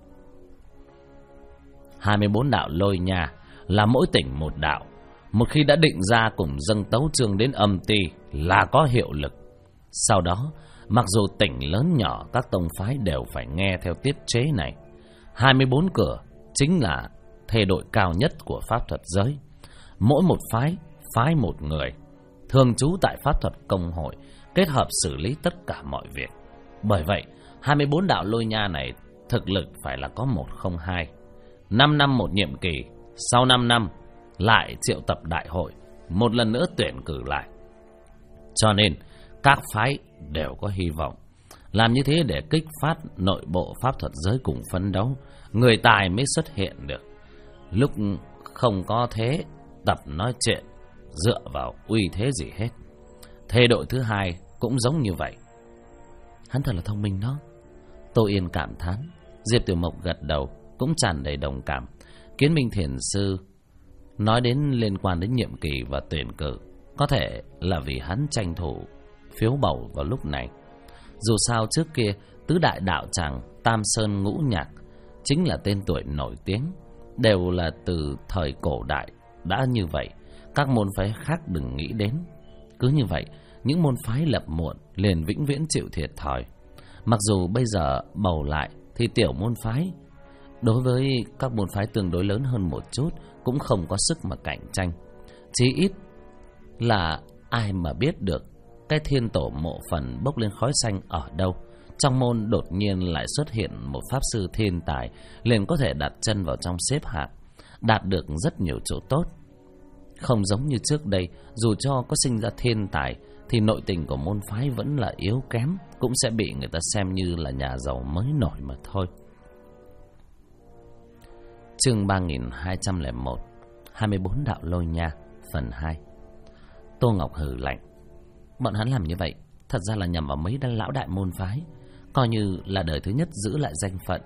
24 đạo lôi nha là mỗi tỉnh một đạo. Một khi đã định ra cùng dâng tấu chương đến âm ty là có hiệu lực. Sau đó, mặc dù tỉnh lớn nhỏ các tông phái đều phải nghe theo tiết chế này. 24 cửa chính là thê đội cao nhất của pháp thuật giới. Mỗi một phái, phái một người. thường trú tại pháp thuật công hội, kết hợp xử lý tất cả mọi việc. Bởi vậy, 24 đạo lôi nha này thực lực phải là có 1 không 2. 5 năm một nhiệm kỳ, sau 5 năm lại triệu tập đại hội, một lần nữa tuyển cử lại. Cho nên, các phái đều có hy vọng. Làm như thế để kích phát nội bộ pháp thuật giới cùng phấn đấu, người tài mới xuất hiện được. Lúc không có thế, tập nói chuyện dựa vào uy thế gì hết. Thế đội thứ hai cũng giống như vậy. Hắn thật là thông minh đó. Tô Yên cảm thán. Diệp Tiểu Mộc gật đầu, cũng tràn đầy đồng cảm. Kiến Minh Thiền Sư nói đến liên quan đến nhiệm kỳ và tuyển cử, có thể là vì hắn tranh thủ phiếu bầu vào lúc này. Dù sao trước kia tứ đại đạo tràng Tam Sơn Ngũ Nhạc chính là tên tuổi nổi tiếng, đều là từ thời cổ đại đã như vậy. Các môn phái khác đừng nghĩ đến. Cứ như vậy, những môn phái lập muộn liền vĩnh viễn chịu thiệt thòi. Mặc dù bây giờ bầu lại thì tiểu môn phái đối với các môn phái tương đối lớn hơn một chút cũng không có sức mà cạnh tranh. Chí ít là ai mà biết được cái thiên tổ mộ phần bốc lên khói xanh ở đâu. Trong môn đột nhiên lại xuất hiện một pháp sư thiên tài, liền có thể đặt chân vào trong xếp hạng, đạt được rất nhiều chỗ tốt. Không giống như trước đây, dù cho có sinh ra thiên tài thì nội tình của môn phái vẫn là yếu kém, cũng sẽ bị người ta xem như là nhà giàu mới nổi mà thôi. Chương 3201, 24 đạo lôi nha, phần 2. Tô Ngọc hừ lạnh. Bọn hắn làm như vậy thật ra là nhằm vào mấy lão đại môn phái, coi như là đời thứ nhất giữ lại danh phận.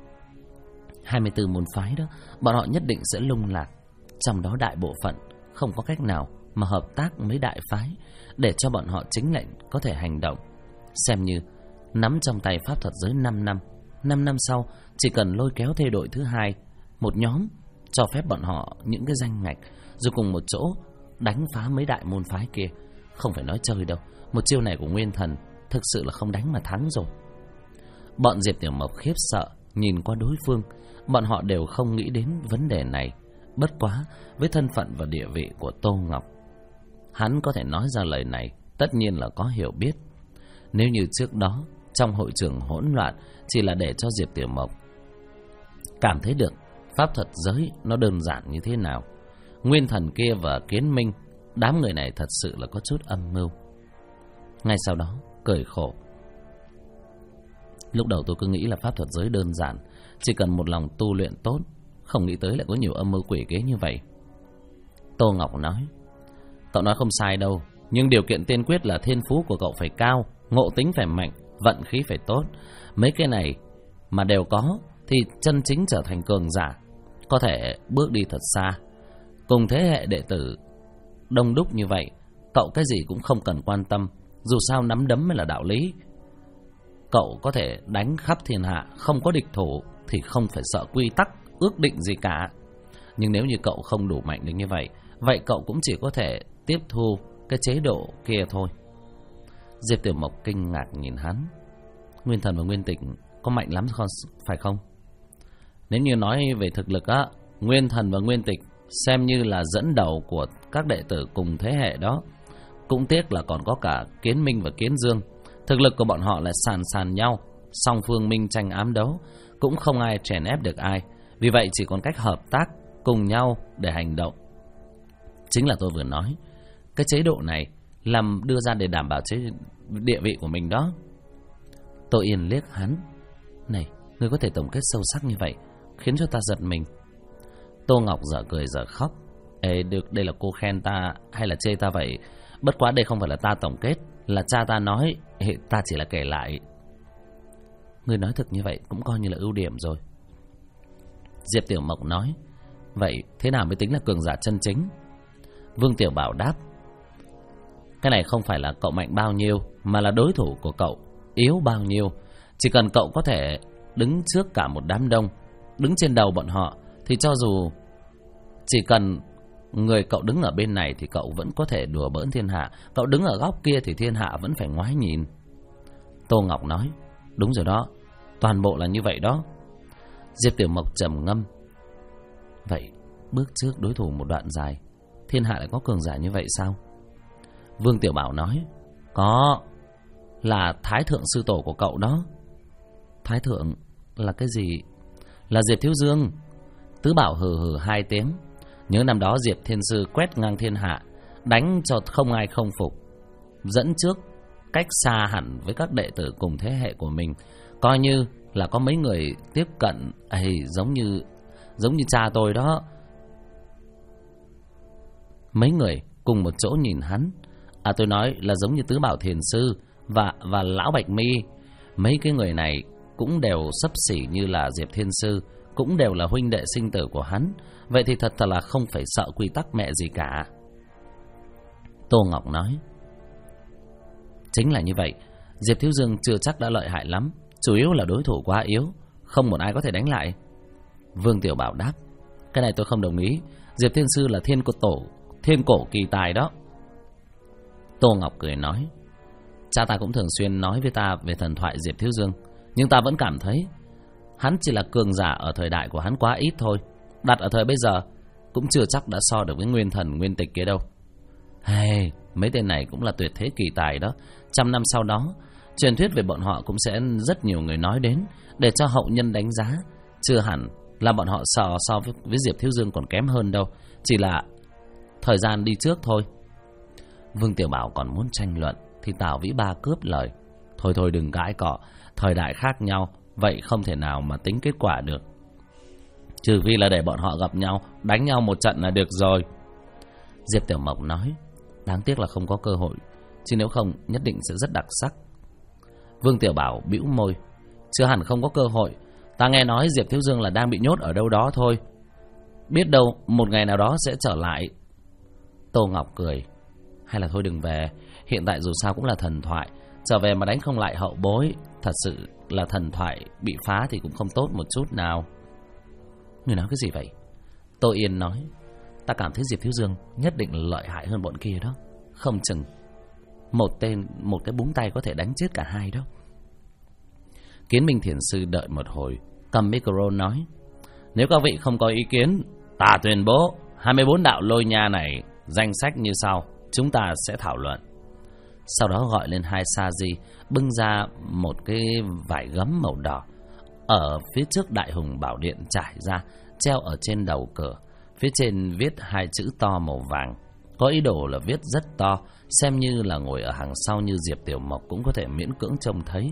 24 môn phái đó, bọn họ nhất định sẽ lung lạc. Trong đó đại bộ phận không có cách nào mà hợp tác với đại phái, để cho bọn họ chính lệnh có thể hành động. Xem như nắm trong tay pháp thuật giới 5 năm. 5 năm sau, chỉ cần lôi kéo thay đội thứ hai, một nhóm, cho phép bọn họ những cái danh ngạch, rồi cùng một chỗ đánh phá mấy đại môn phái kia. Không phải nói chơi đâu, một chiêu này của Nguyên Thần thực sự là không đánh mà thắng rồi. Bọn Diệp Tiểu Mộc khiếp sợ nhìn qua đối phương, bọn họ đều không nghĩ đến vấn đề này. Bất quá với thân phận và địa vị của Tô Ngọc, hắn có thể nói ra lời này tất nhiên là có hiểu biết. Nếu như trước đó trong hội trường hỗn loạn chỉ là để cho Diệp Tiểu Mộc cảm thấy được pháp thuật giới nó đơn giản như thế nào, Nguyên Thần kia và Kiến Minh, đám người này thật sự là có chút âm mưu. Ngay sau đó cười khổ. Lúc đầu tôi cứ nghĩ là pháp thuật giới đơn giản, chỉ cần một lòng tu luyện tốt, không nghĩ tới lại có nhiều âm mưu quỷ kế như vậy. Tô Ngọc nói, cậu nói không sai đâu, nhưng điều kiện tiên quyết là thiên phú của cậu phải cao, ngộ tính phải mạnh, vận khí phải tốt. Mấy cái này mà đều có thì chân chính trở thành cường giả, có thể bước đi thật xa. Cùng thế hệ đệ tử đông đúc như vậy, cậu cái gì cũng không cần quan tâm, dù sao nắm đấm mới là đạo lý. Cậu có thể đánh khắp thiên hạ, không có địch thủ thì không phải sợ quy tắc, ước định gì cả. Nhưng nếu như cậu không đủ mạnh đến như vậy, vậy cậu cũng chỉ có thể tiếp thu cái chế độ kia thôi. Diệp Tiểu Mộc kinh ngạc nhìn hắn. Nguyên Thần và Nguyên Tịch có mạnh lắm phải không? Nếu như nói về thực lực á, Nguyên Thần và Nguyên Tịch xem như là dẫn đầu của các đệ tử cùng thế hệ đó. Cũng tiếc là còn có cả Kiến Minh và Kiến Dương. Thực lực của bọn họ lại sàn nhau, song phương minh tranh ám đấu, cũng không ai chèn ép được ai. Vì vậy chỉ còn cách hợp tác cùng nhau để hành động. Chính là tôi vừa nói, cái chế độ này làm đưa ra để đảm bảo địa vị của mình đó. Tô Yên liếc hắn. Này, ngươi có thể tổng kết sâu sắc như vậy, khiến cho ta giật mình. Tô Ngọc dở cười dở khóc. Ê, được, đây là cô khen ta hay là chê ta vậy? Bất quá đây không phải là ta tổng kết, là cha ta nói, ta chỉ là kể lại. Ngươi nói thực như vậy cũng coi như là ưu điểm rồi. Diệp Tiểu Mộc nói, vậy thế nào mới tính là cường giả chân chính? Vương Tiểu Bảo đáp, cái này không phải là cậu mạnh bao nhiêu, mà là đối thủ của cậu yếu bao nhiêu. Chỉ cần cậu có thể đứng trước cả một đám đông, đứng trên đầu bọn họ, thì cho dù chỉ cần người cậu đứng ở bên này thì cậu vẫn có thể đùa bỡn thiên hạ. Cậu đứng ở góc kia thì thiên hạ vẫn phải ngoái nhìn. Tô Ngọc nói, đúng rồi đó, toàn bộ là như vậy đó. Diệp Tiểu Mộc trầm ngâm. Vậy bước trước đối thủ một đoạn dài, thiên hạ lại có cường giả như vậy sao? Vương Tiểu Bảo nói: Có, là Thái Thượng sư tổ của cậu đó. Thái Thượng là cái gì? Là Diệp Thiếu Dương. Tứ Bảo hừ hừ 2 tiếng. Nhớ năm đó Diệp Thiên Sư quét ngang thiên hạ, đánh cho không ai không phục, dẫn trước cách xa hẳn với các đệ tử cùng thế hệ của mình, coi như là có mấy người tiếp cận giống như cha tôi đó. Mấy người cùng một chỗ nhìn hắn. Tôi nói là giống như Tứ Bảo Thiền Sư và Lão Bạch Mi. Mấy cái người này cũng đều xấp xỉ như là Diệp Thiên Sư, cũng đều là huynh đệ sinh tử của hắn. Vậy thì thật là không phải sợ quy tắc mẹ gì cả. Tô Ngọc nói: Chính là như vậy. Diệp Thiếu Dương chưa chắc đã lợi hại lắm, chủ yếu là đối thủ quá yếu, không một ai có thể đánh lại. Vương Tiểu Bảo đáp: Cái này tôi không đồng ý. Diệp Thiên Sư là thiên cổ kỳ tài đó. Tô Ngọc cười nói: Cha ta cũng thường xuyên nói với ta về thần thoại Diệp Thiếu Dương, nhưng ta vẫn cảm thấy hắn chỉ là cường giả ở thời đại của hắn quá ít thôi. Đặt ở thời bây giờ cũng chưa chắc đã so được với nguyên thần nguyên tịch kia đâu. Mấy tên này cũng là tuyệt thế kỳ tài đó. 100 năm sau đó, truyền thuyết về bọn họ cũng sẽ rất nhiều người nói đến, để cho hậu nhân đánh giá. Chưa hẳn là bọn họ so với Diệp Thiếu Dương còn kém hơn đâu, chỉ là thời gian đi trước thôi. Vương Tiểu Bảo còn muốn tranh luận thì Tào Vĩ Ba cướp lời: Thôi đừng cãi cọ, thời đại khác nhau, vậy không thể nào mà tính kết quả được. Trừ phi là để bọn họ gặp nhau, đánh nhau một trận là được rồi. Diệp Tiểu Mộc nói: Đáng tiếc là không có cơ hội, chứ nếu không nhất định sẽ rất đặc sắc. Vương Tiểu Bảo bĩu môi: Chưa hẳn không có cơ hội. Ta nghe nói Diệp Thiếu Dương là đang bị nhốt ở đâu đó thôi, biết đâu một ngày nào đó sẽ trở lại. Tô Ngọc cười: Hay là thôi đừng về, hiện tại dù sao cũng là thần thoại, trở về mà đánh không lại hậu bối, thật sự là thần thoại bị phá thì cũng không tốt một chút nào. Người nói cái gì vậy? Tô Yên nói: Ta cảm thấy Diệp Thiếu Dương nhất định là lợi hại hơn bọn kia đó, không chừng một cái búng tay có thể đánh chết cả hai đó. Kiến Minh Thiền Sư đợi một hồi, cầm micro nói: Nếu các vị không có ý kiến, ta tuyên bố 24 đạo lôi nha này danh sách như sau, chúng ta sẽ thảo luận. Sau đó gọi lên 2 sa di, bưng ra một cái vải gấm màu đỏ, ở phía trước Đại Hùng Bảo Điện trải ra, treo ở trên đầu cửa. Phía trên viết 2 chữ to màu vàng, có ý đồ là viết rất to, xem như là ngồi ở hàng sau như Diệp Tiểu Mộc cũng có thể miễn cưỡng trông thấy.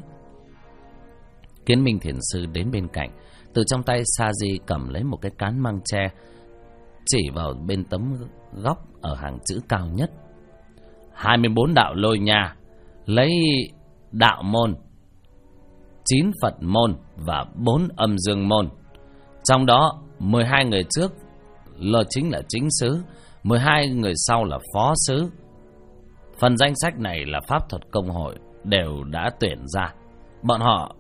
Kiến Minh Thiền Sư đến bên cạnh, từ trong tay sa di cầm lấy một cái cán măng tre, chỉ vào bên tấm góc ở hàng chữ cao nhất: 24 đạo lôi nha, lấy đạo môn, 9 Phật môn và 4 âm dương môn. Trong đó 12 người trước chính là chính sứ, 12 người sau là phó sứ. Phần danh sách này là pháp thuật công hội đều đã tuyển ra. Bọn họ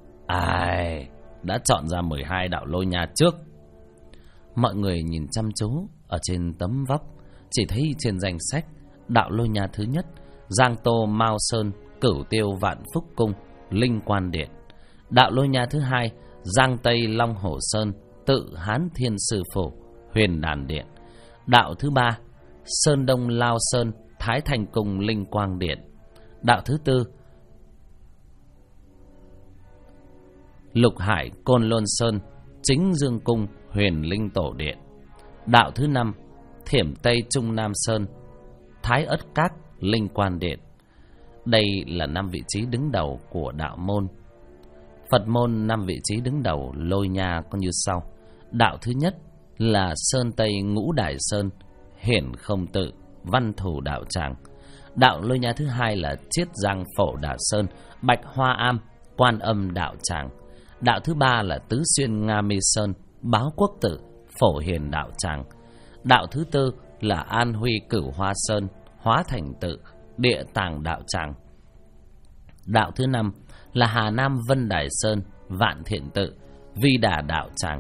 đã chọn ra 12 đạo lôi nha trước. Mọi người nhìn chăm chú ở trên tấm vóc, chỉ thấy trên danh sách đạo lôi nha thứ nhất: Giang Tô Mao Sơn, Cửu Tiêu Vạn Phúc Cung, Linh Quan Điện. Đạo lôi nha thứ hai: Giang Tây Long Hồ Sơn, Tự Hán Thiên Sư Phủ, Huyền Đàn Điện. Đạo thứ ba: Sơn Đông Lao Sơn, Thái Thành Cung, Linh Quang Điện. Đạo thứ tư: Lục Hải Côn Lôn Sơn, Chính Dương Cung, Huyền Linh Tổ Điện. Đạo thứ năm: Thiểm Tây Trung Nam Sơn, Thái Ất Các, Linh Quan Điện. Đây là 5 vị trí đứng đầu của đạo môn. Phật môn 5 vị trí đứng đầu lôi nha có như sau: đạo thứ nhất là Sơn Tây Ngũ Đài Sơn, Hiển Không Tự, Văn Thủ Đạo Tràng. Đạo lôi nha thứ hai là Chiết Giang Phổ Đà Sơn, Bạch Hoa Am, Quan Âm Đạo Tràng. Đạo thứ ba là Tứ Xuyên Nga Mi Sơn, Báo Quốc Tự, Phổ Hiền Đạo Tràng. Đạo thứ tư là An Huy Cửu Hoa Sơn, Hóa Thành Tự, Địa Tàng Đạo Tràng. Đạo thứ năm là Hà Nam Vân Đài Sơn, Vạn Thiện Tự, Vi Đà Đạo Tràng.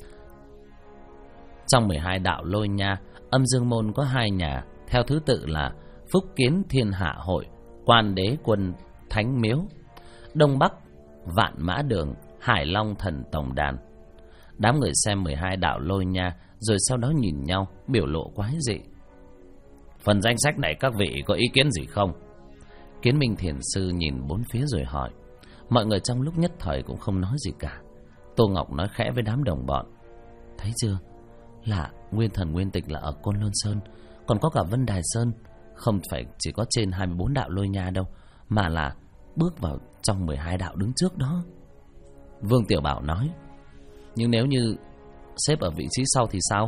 Trong 12 đạo lôi nha, âm dương môn có 2 nhà, theo thứ tự là Phúc Kiến Thiên Hạ Hội, Quan Đế Quân Thánh Miếu. Đông Bắc Vạn Mã Đường, Hải Long Thần Tổng Đàn. Đám người xem 12 đạo lôi nha, rồi sau đó nhìn nhau, biểu lộ quái dị. Phần danh sách này các vị có ý kiến gì không? Kiến Minh Thiền Sư nhìn bốn phía rồi hỏi. Mọi người trong lúc nhất thời cũng không nói gì cả. Tô Ngọc nói khẽ với đám đồng bọn. Thấy chưa, là Nguyên Thần Nguyên Tịch là ở Côn Lôn Sơn, còn có cả Vân Đài Sơn. Không phải chỉ có trên 24 đạo lôi nha đâu, mà là bước vào trong 12 đạo đứng trước đó. Vương Tiểu Bảo nói. Nhưng nếu như xếp ở vị trí sau thì sao?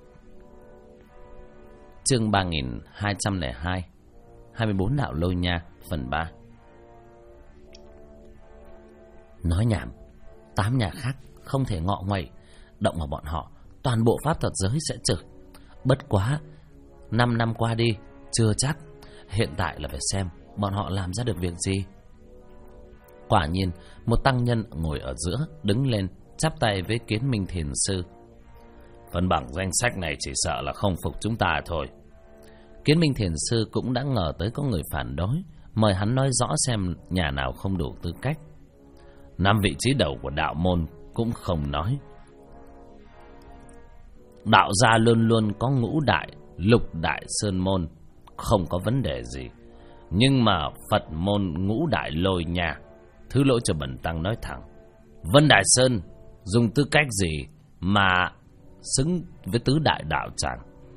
Chương 3202, 24 đạo lôi nha, phần 3. Nói nhảm, 8 nhà khác không thể ngọ nguậy, động vào bọn họ, toàn bộ pháp thuật giới sẽ trừ. Bất quá 5 năm qua đi, chưa chắc. Hiện tại là phải xem bọn họ làm ra được việc gì. Quả nhiên, một tăng nhân ngồi ở giữa đứng lên, chắp tay với Kiến Minh Thiền Sư. Phần bảng danh sách này chỉ sợ là không phục chúng ta thôi. Kiến Minh Thiền Sư cũng đã ngờ tới có người phản đối, mời hắn nói rõ xem nhà nào không đủ tư cách. 5 vị trí đầu của đạo môn cũng không nói. Đạo gia luôn luôn có ngũ đại, lục đại sơn môn, không có vấn đề gì. Nhưng mà Phật môn ngũ đại lôi nha, thứ lỗi cho bần tăng nói thẳng. Vân Đài Sơn dùng tư cách gì mà xứng với tứ đại đạo tràng?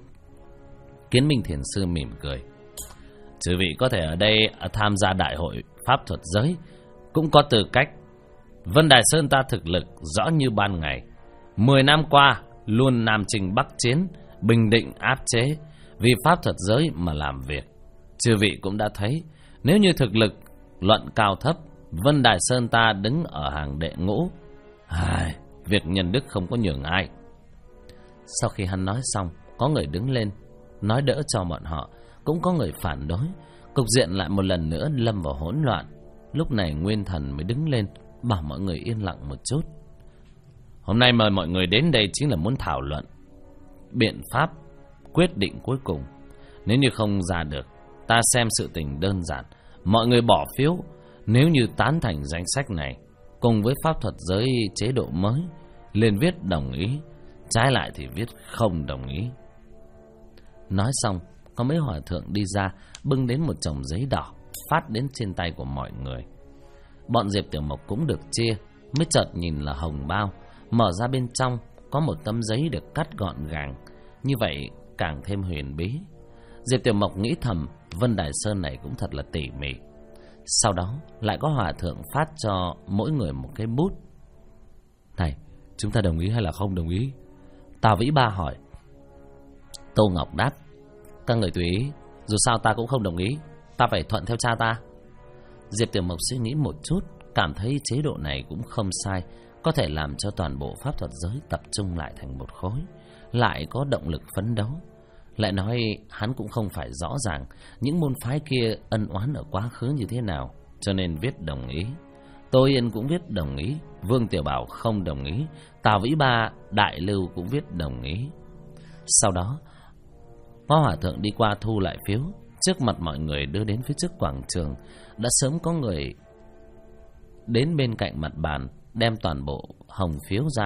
Kiến Minh Thiền Sư mỉm cười. Chư vị có thể ở đây tham gia đại hội pháp thuật giới cũng có tư cách. Vân Đài Sơn ta thực lực rõ như ban ngày. 10 năm qua luôn Nam Chinh Bắc Chiến, bình định áp chế, vì pháp thuật giới mà làm việc. Chư vị cũng đã thấy, nếu như thực lực luận cao thấp, Vân Đài Sơn ta đứng ở hàng đệ ngũ. Việc nhân đức không có nhường ai. Sau khi hắn nói xong, có người đứng lên nói đỡ cho bọn họ, cũng có người phản đối. Cục diện lại một lần nữa lâm vào hỗn loạn. Lúc này Nguyên Thần mới đứng lên bảo mọi người yên lặng một chút. Hôm nay mời mọi người đến đây chính là muốn thảo luận biện pháp quyết định cuối cùng. Nếu như không ra được, ta xem sự tình đơn giản, mọi người bỏ phiếu. Nếu như tán thành danh sách này cùng với pháp thuật giới chế độ mới, lên viết đồng ý, trái lại thì viết không đồng ý. Nói xong, có mấy hòa thượng đi ra bưng đến một chồng giấy đỏ phát đến trên tay của mọi người. Bọn Diệp Tiểu Mộc cũng được chia, mới chợt nhìn là hồng bao, mở ra bên trong có một tấm giấy được cắt gọn gàng, như vậy càng thêm huyền bí. Diệp Tiểu Mộc nghĩ thầm, Vân Đài Sơn này cũng thật là tỉ mỉ. Sau đó lại có hòa thượng phát cho mỗi người một cái bút. Này, chúng ta đồng ý hay là không đồng ý? Tào Vĩ Ba hỏi. Tô Ngọc đáp, các người tùy ý, dù sao ta cũng không đồng ý, ta phải thuận theo cha ta. Diệp Tiểu Mộc suy nghĩ một chút, cảm thấy chế độ này cũng không sai, có thể làm cho toàn bộ pháp thuật giới tập trung lại thành một khối, lại có động lực phấn đấu. Lại nói hắn cũng không phải rõ ràng những môn phái kia ân oán ở quá khứ như thế nào, cho nên viết đồng ý. Tô Yên cũng viết đồng ý, Vương Tiểu Bảo không đồng ý, Tào Vĩ Ba, Đại Lưu cũng viết đồng ý. Sau đó có hòa thượng đi qua thu lại phiếu, trước mặt mọi người đưa đến phía trước quảng trường. Đã sớm có người đến bên cạnh mặt bàn đem toàn bộ hồng phiếu ra.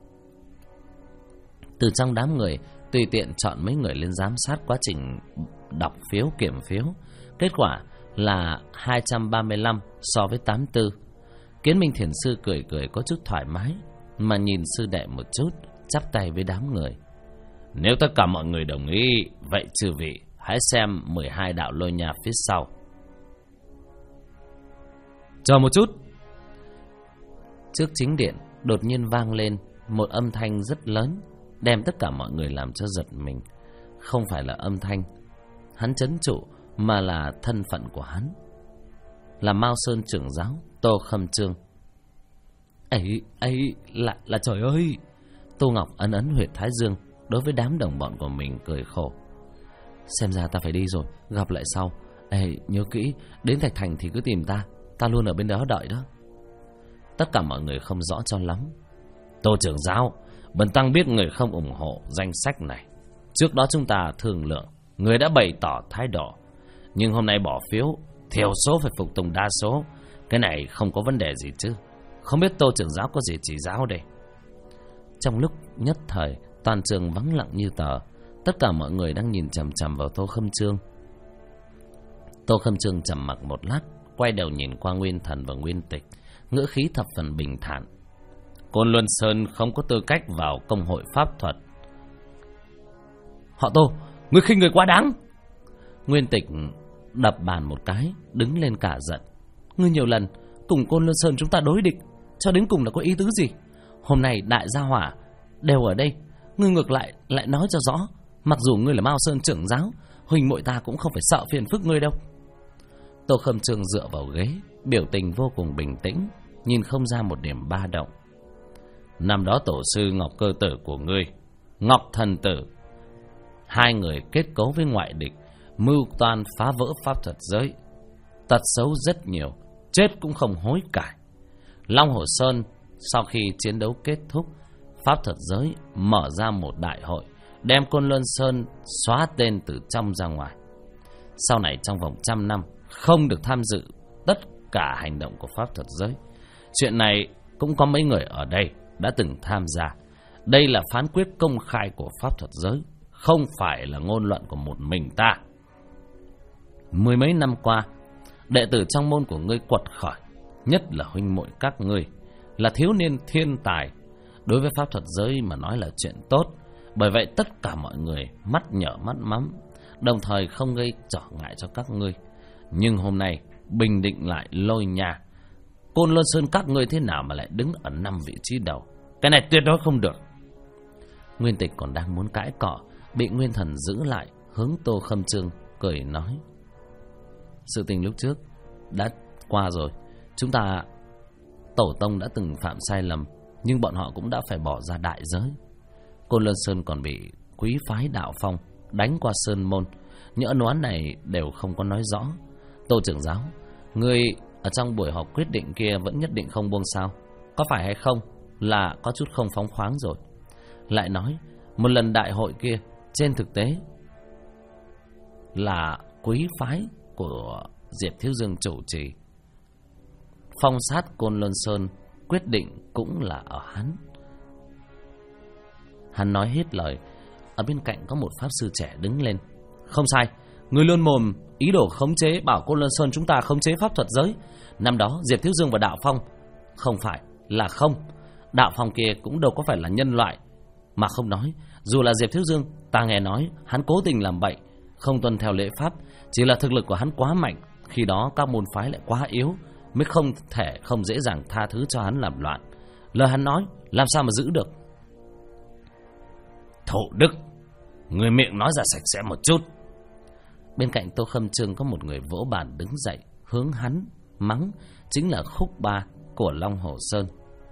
Từ trong đám người tùy tiện chọn mấy người lên giám sát quá trình đọc phiếu, kiểm phiếu. Kết quả là 235 so với 84. Kiến Minh Thiền Sư cười cười có chút thoải mái, mà nhìn sư đệ một chút, chắp tay với đám người. Nếu tất cả mọi người đồng ý, vậy chư vị hãy xem 12 đạo lôi nha phía sau. Chờ một chút. Trước chính điện đột nhiên vang lên một âm thanh rất lớn, đem tất cả mọi người làm cho giật mình. Không phải là âm thanh hắn trấn trụ, mà là thân phận của hắn, là Mao Sơn trưởng giáo Tô Khâm Trương. Ấy là trời ơi! Tô Ngọc ấn ấn huyệt thái dương, đối với đám đồng bọn của mình cười khổ. Xem ra ta phải đi rồi, gặp lại sau. Nhớ kỹ, đến Thạch Thành thì cứ tìm ta, ta luôn ở bên đó đợi đó. Tất cả mọi người không rõ cho lắm. Tô trưởng giáo, bần tăng biết người không ủng hộ danh sách này. Trước đó chúng ta thương lượng, người đã bày tỏ thái độ, nhưng hôm nay bỏ phiếu, thiểu số phải phục tùng đa số. Cái này không có vấn đề gì chứ? Không biết Tô trưởng giáo có gì chỉ giáo đây? Trong lúc nhất thời toàn trường vắng lặng như tờ, Tất cả mọi người đang nhìn chằm chằm vào Tô Khâm Chương. Tô Khâm Chương trầm mặc một lát, quay đầu nhìn qua Nguyên Thần và Nguyên Tịch, ngữ khí thập phần bình thản. Côn Luân Sơn không có tư cách vào công hội pháp thuật. Họ Tô, ngươi khinh người quá đáng. Nguyên Tịch đập bàn một cái, đứng lên cả giận. Ngươi nhiều lần cùng Côn Luân Sơn chúng ta đối địch, cho đến cùng là có ý tứ gì? Hôm nay đại gia hỏa đều ở đây, ngươi ngược lại nói cho rõ. Mặc dù ngươi là Mao Sơn trưởng giáo, huynh muội ta cũng không phải sợ phiền phức ngươi đâu. Tô Khâm Chương dựa vào ghế, biểu tình vô cùng bình tĩnh, nhìn không ra một điểm ba động. Năm đó tổ sư Ngọc Cơ Tử của ngươi, Ngọc Thần Tử, hai người kết cấu với ngoại địch, mưu toan phá vỡ pháp thuật giới. Tật xấu rất nhiều, chết cũng không hối cải. Long Hồ Sơn sau khi chiến đấu kết thúc, pháp thuật giới mở ra một đại hội, đem Côn Luân Sơn xóa tên từ trong ra ngoài. Sau này trong vòng 100 năm không được tham dự tất cả hành động của pháp thuật giới. Chuyện này cũng có mấy người ở đây đã từng tham gia. Đây là phán quyết công khai của pháp thuật giới, không phải là ngôn luận của một mình ta. 10 mấy năm qua, đệ tử trong môn của ngươi quật khởi, nhất là huynh muội các ngươi, là thiếu niên thiên tài. Đối với pháp thuật giới mà nói là chuyện tốt. Bởi vậy tất cả mọi người mắt nhở mắt mắm, đồng thời không gây trở ngại cho các ngươi. Nhưng hôm nay bình định lại lôi nhà. Côn Luân Sơn các ngươi thế nào mà lại đứng ở 5 vị trí đầu? Cái này tuyệt đối không được. Nguyên Tịch còn đang muốn cãi cọ, bị Nguyên Thần giữ lại, hướng Tô Khâm Chương cười nói: sự tình lúc trước đã qua rồi. Chúng ta tổ tông đã từng phạm sai lầm, nhưng bọn họ cũng đã phải bỏ ra đại giới. Côn Luân Sơn còn bị quý phái Đạo Phong đánh qua sơn môn, những ân oán này đều không có nói rõ. Tô trưởng giáo, ngươi ở trong buổi họp quyết định kia vẫn nhất định không buông sao? Có phải hay không là có chút không phóng khoáng rồi? Lại nói, một lần đại hội kia trên thực tế là quý phái của Diệp Thiếu Dương chủ trì. Phong sát Côn Luân Sơn quyết định cũng là ở hắn. Hắn nói hết lời, ở bên cạnh có một pháp sư trẻ đứng lên. Không sai, người luôn mồm ý đồ khống chế, bảo Côn Luân Sơn chúng ta khống chế pháp thuật giới. Năm đó Diệp Thiếu Dương và Đạo Phong không phải là không. Đạo Phong kia cũng đâu có phải là nhân loại. Mà không nói, dù là Diệp Thiếu Dương, ta nghe nói hắn cố tình làm bậy, không tuân theo lễ pháp. Chỉ là thực lực của hắn quá mạnh, khi đó các môn phái lại quá yếu, mới không dễ dàng tha thứ cho hắn làm loạn. Lời hắn nói làm sao mà giữ được? Thổ Đức, người miệng nói ra sạch sẽ một chút. Bên cạnh Tô Khâm Chương có một người vỗ bàn đứng dậy, hướng hắn mắng, chính là Khúc Ba của Long Hồ Sơn.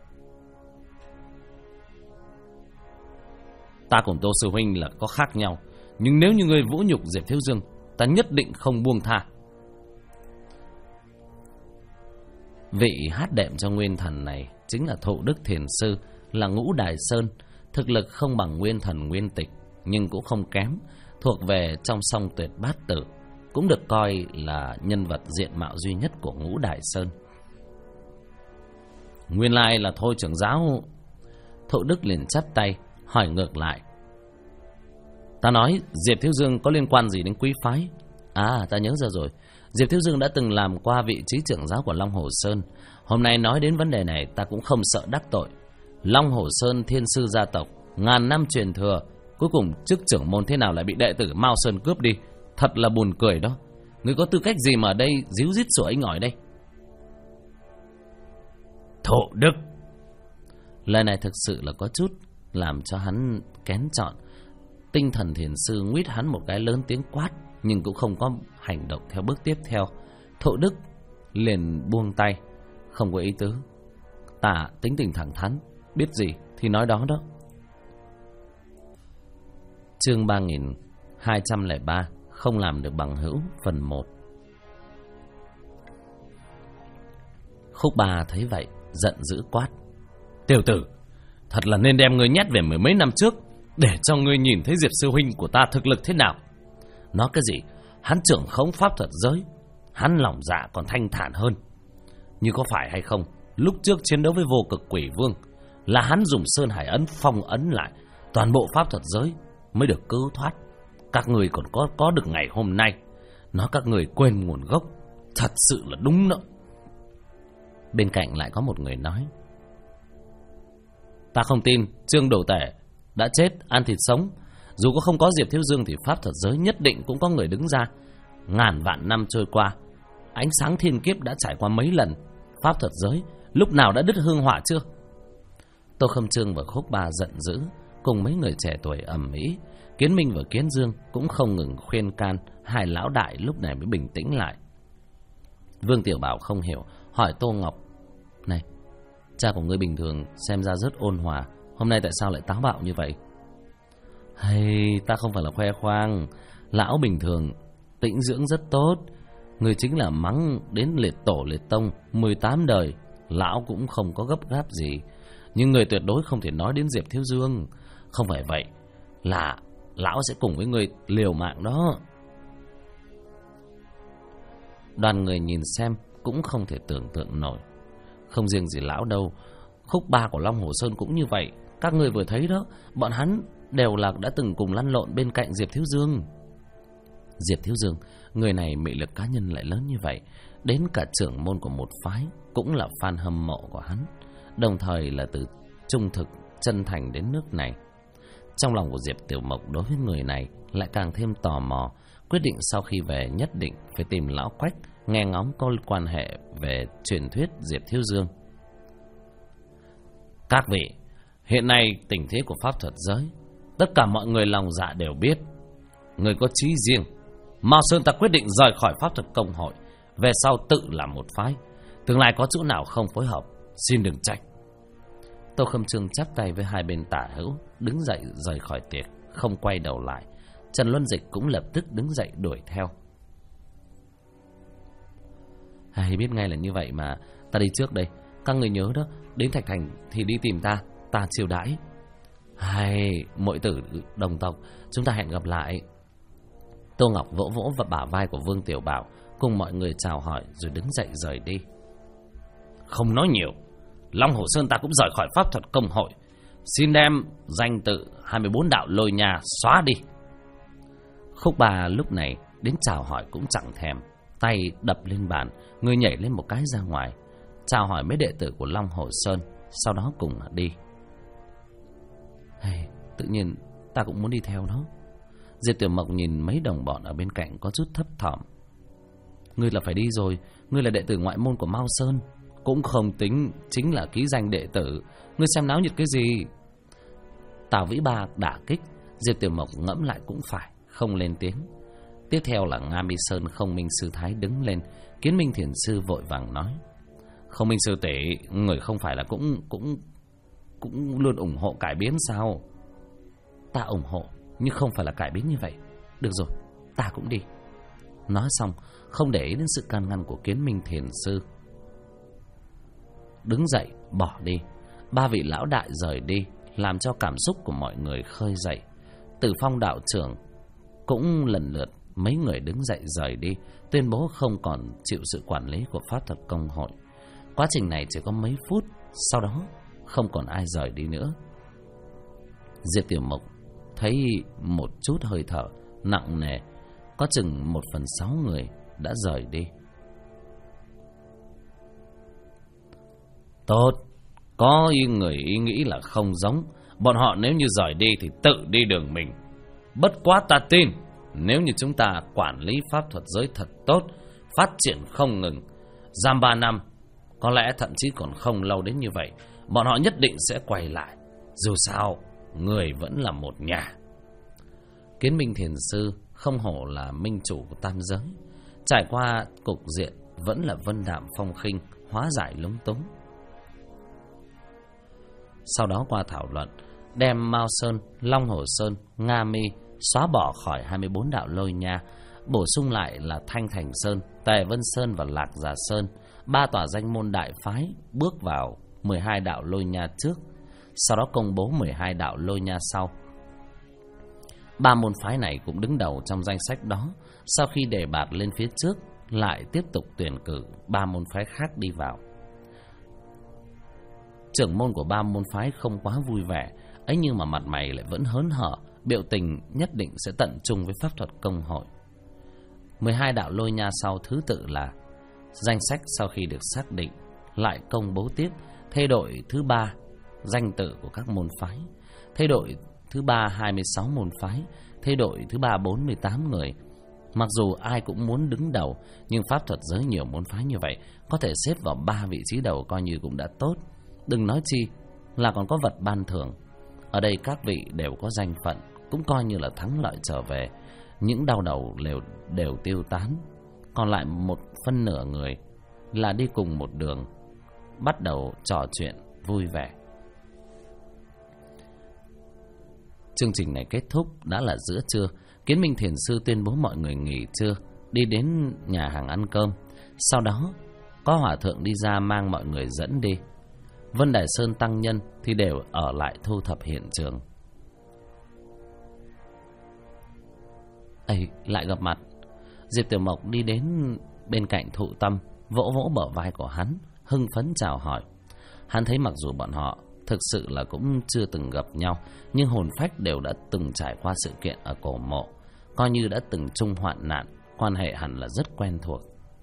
Ta cùng Tô sư huynh là có khác nhau, nhưng nếu như ngươi vũ nhục Diệp Thiếu Dương, ta nhất định không buông tha. Vị hát đệm cho Nguyên Thần này chính là Thụ Đức Thiền Sư, là Ngũ Đài Sơn. Thực lực không bằng Nguyên Thần Nguyên Tịch, nhưng cũng không kém, thuộc về trong song tuyệt bát tử, cũng được coi là nhân vật diện mạo duy nhất của Ngũ Đài Sơn. Nguyên lai là Thôi trưởng giáo. Thụ Đức liền chắp tay hỏi ngược lại: ta nói Diệp Thiếu Dương có liên quan gì đến quý phái? À, ta nhớ ra rồi. Diệp Thiếu Dương đã từng làm qua vị trí trưởng giáo của Long Hồ Sơn. Hôm nay nói đến vấn đề này, ta cũng không sợ đắc tội. Long Hồ Sơn thiên sư gia tộc, ngàn năm truyền thừa, cuối cùng chức trưởng môn thế nào lại bị đệ tử Mao Sơn cướp đi? Thật là buồn cười đó. Ngươi có tư cách gì mà ở đây díu dít sủa inh ỏi đây? Thổ Đức. Lời này thực sự là có chút làm cho hắn kén chọn. Tinh thần thiền sư nguyết hắn một cái lớn tiếng quát, nhưng cũng không có hành động theo bước tiếp theo. Thộ Đức liền buông tay, không có ý tứ. Ta tính tình thẳng thắn, biết gì thì nói đó đó. Chương 3203, không làm được bằng hữu, phần 1. Khúc Ba thấy vậy giận dữ quát: Tiểu tử, thật là nên đem ngươi nhét về mười mấy năm trước, để cho ngươi nhìn thấy Diệp sư huynh của ta thực lực thế nào. Nói cái gì? Hắn trưởng khống pháp thuật giới, hắn lòng dạ còn thanh thản hơn. Như có phải hay không, lúc trước chiến đấu với Vô Cực Quỷ Vương là hắn dùng Sơn Hải Ấn phong ấn lại toàn bộ pháp thuật giới, mới được cứu thoát. Các người còn có được ngày hôm nay. Nói các người quên nguồn gốc, thật sự là đúng đó. Bên cạnh lại có một người nói: Ta không tin Trương Đồ Tể đã chết ăn thịt sống. Dù có không có Diệp Thiếu Dương thì pháp thuật giới nhất định cũng có người đứng ra. Ngàn vạn năm trôi qua, ánh sáng thiên kiếp đã trải qua mấy lần, pháp thuật giới lúc nào đã đứt hương hỏa chưa? Tô Khâm Trương và Khúc Ba giận dữ, cùng mấy người trẻ tuổi ầm ĩ. Kiến Minh và Kiến Dương cũng không ngừng khuyên can. Hai lão đại lúc này mới bình tĩnh lại. Vương Tiểu Bảo không hiểu, hỏi Tô Ngọc: Này, cha của ngươi bình thường xem ra rất ôn hòa, hôm nay tại sao lại táo bạo như vậy? Hay, ta không phải là khoe khoang. Lão bình thường tĩnh dưỡng rất tốt. Người chính là mắng đến liệt tổ liệt tông 18 đời, lão cũng không có gấp gáp gì. Nhưng người tuyệt đối không thể nói đến Diệp Thiếu Dương. Không phải vậy là lão sẽ cùng với người liều mạng đó. Đoàn người nhìn xem cũng không thể tưởng tượng nổi. Không riêng gì lão đâu, Khúc Ba của Long Hồ Sơn cũng như vậy. Các người vừa thấy đó, bọn hắn đều là đã từng cùng lăn lộn bên cạnh Diệp Thiếu Dương. Diệp Thiếu Dương, người này mị lực cá nhân lại lớn như vậy, đến cả trưởng môn của một phái cũng là fan hâm mộ của hắn, đồng thời là từ trung thực chân thành đến nước này. Trong lòng của Diệp Tiểu Mộc đối với người này lại càng thêm tò mò, quyết định sau khi về nhất định phải tìm lão Quách nghe ngóng có quan hệ về truyền thuyết Diệp Thiếu Dương. Các vị, hiện nay tình thế của pháp thuật giới, tất cả mọi người lòng dạ đều biết. Người có chí riêng, Mao Sơn ta quyết định rời khỏi pháp thuật công hội, về sau tự làm một phái. Tương lai có chỗ nào không phối hợp, xin đừng trách. Tô Khâm Trương chắp tay với hai bên tả hữu, đứng dậy rời khỏi tiệc, không quay đầu lại. Trần Luân Dịch cũng lập tức đứng dậy đuổi theo. Hay biết ngay là như vậy mà, ta đi trước đây. Các người nhớ đó, đến Thạch Thành thì đi tìm ta, ta chiêu đãi. Hay, muội tử đồng tộc, chúng ta hẹn gặp lại. Tô Ngọc vỗ vỗ vào bả vai của Vương Tiểu Bảo, cùng mọi người chào hỏi rồi đứng dậy rời đi. Không nói nhiều, Long Hồ Sơn ta cũng rời khỏi pháp thuật công hội. Xin đem danh tự 24 đạo lôi nhà xóa đi. Khúc Ba lúc này đến chào hỏi cũng chẳng thèm, tay đập lên bàn, người nhảy lên một cái ra ngoài, chào hỏi mấy đệ tử của Long Hồ Sơn, sau đó cùng đi. Hey, tự nhiên ta cũng muốn đi theo đó. Diệp Tiểu Mộc nhìn mấy đồng bọn ở bên cạnh có chút thấp thỏm. Ngươi là phải đi rồi, ngươi là đệ tử ngoại môn của Mao Sơn. Cũng không tính, chính là ký danh đệ tử. Ngươi xem náo nhiệt cái gì? Tào Vĩ Ba đả kích, Diệp Tiểu Mộc ngẫm lại cũng phải, không lên tiếng. Tiếp theo là Nga Mi Sơn Không Minh Sư Thái đứng lên. Kiến Minh Thiền Sư vội vàng nói: Không Minh Sư tỷ, người không phải là cũng luôn ủng hộ cải biến sao? Ta ủng hộ, nhưng không phải là cải biến như vậy. Được rồi, ta cũng đi. Nói xong, không để ý đến sự can ngăn của Kiến Minh Thiền Sư, đứng dậy bỏ đi. Ba vị lão đại rời đi, làm cho cảm xúc của mọi người khơi dậy. Từ Phong đạo trưởng cũng lần lượt mấy người đứng dậy rời đi, tuyên bố không còn chịu sự quản lý của pháp thuật công hội. Quá trình này chỉ có mấy phút, sau đó không còn ai rời đi nữa. Diệp Tiểu Mộc thấy một chút hơi thở nặng nề, có chừng 1/6 người đã rời đi. Tốt, có người ý nghĩ là không giống. Bọn họ nếu như rời đi thì tự đi đường mình. Bất quá ta tin, nếu như chúng ta quản lý pháp thuật giới thật tốt, phát triển không ngừng, giam 3 năm, có lẽ thậm chí còn không lâu đến như vậy, bọn họ nhất định sẽ quay lại. Dù sao, người vẫn là một nhà. Kiến Minh Thiền Sư không hổ là minh chủ của tam giới, trải qua cục diện vẫn là vân đạm phong khinh, hóa giải lúng túng. Sau đó qua thảo luận, đem Mao Sơn, Long Hồ Sơn, Nga Mi xóa bỏ khỏi 24 đạo lôi nha, bổ sung lại là Thanh Thành Sơn, Tề Vân Sơn và Lạc Già Sơn, 3 tòa danh môn đại phái bước vào 12 đạo lôi nha trước, sau đó công bố 12 đạo lôi nha sau. 3 môn phái này cũng đứng đầu trong danh sách đó. Sau khi đề bạt lên phía trước, lại tiếp tục tuyển cử 3 môn phái khác đi vào. Trưởng môn của 3 môn phái không quá vui vẻ ấy, nhưng mà mặt mày lại vẫn hớn hở, biểu tình nhất định sẽ tận trung với pháp thuật công hội. 12 đạo lôi nha sau thứ tự là: danh sách sau khi được xác định lại công bố tiếp thay đổi thứ 3 danh tự của các môn phái, thay đổi thứ 3 26 môn phái, thay đổi thứ 3 48 người. Mặc dù ai cũng muốn đứng đầu, nhưng pháp thuật giới nhiều môn phái như vậy, có thể xếp vào 3 vị trí đầu coi như cũng đã tốt. Đừng nói chi là còn có vật ban thưởng. Ở đây các vị đều có danh phận, cũng coi như là thắng lợi trở về. Những đau đầu đều tiêu tán. Còn lại một phân nửa người là đi cùng một đường, bắt đầu trò chuyện vui vẻ. Chương trình này kết thúc đã là giữa trưa. Kiến Minh Thiền Sư tuyên bố mọi người nghỉ trưa, đi đến nhà hàng ăn cơm. Sau đó có hòa thượng đi ra mang mọi người dẫn đi. Vân Đài Sơn tăng nhân thì đều ở lại thu thập hiện trường. Ây, lại gặp mặt. Diệp Tiểu Mộc đi đến bên cạnh Thụ Tâm, vỗ vỗ bờ vai của hắn, hưng phấn chào hỏi. Hắn thấy mặc dù bọn họ thực sự là cũng chưa từng gặp nhau, nhưng hồn phách đều đã từng trải qua sự kiện ở cổ mộ, coi như đã từng chung hoạn nạn, quan hệ hẳn là rất quen thuộc.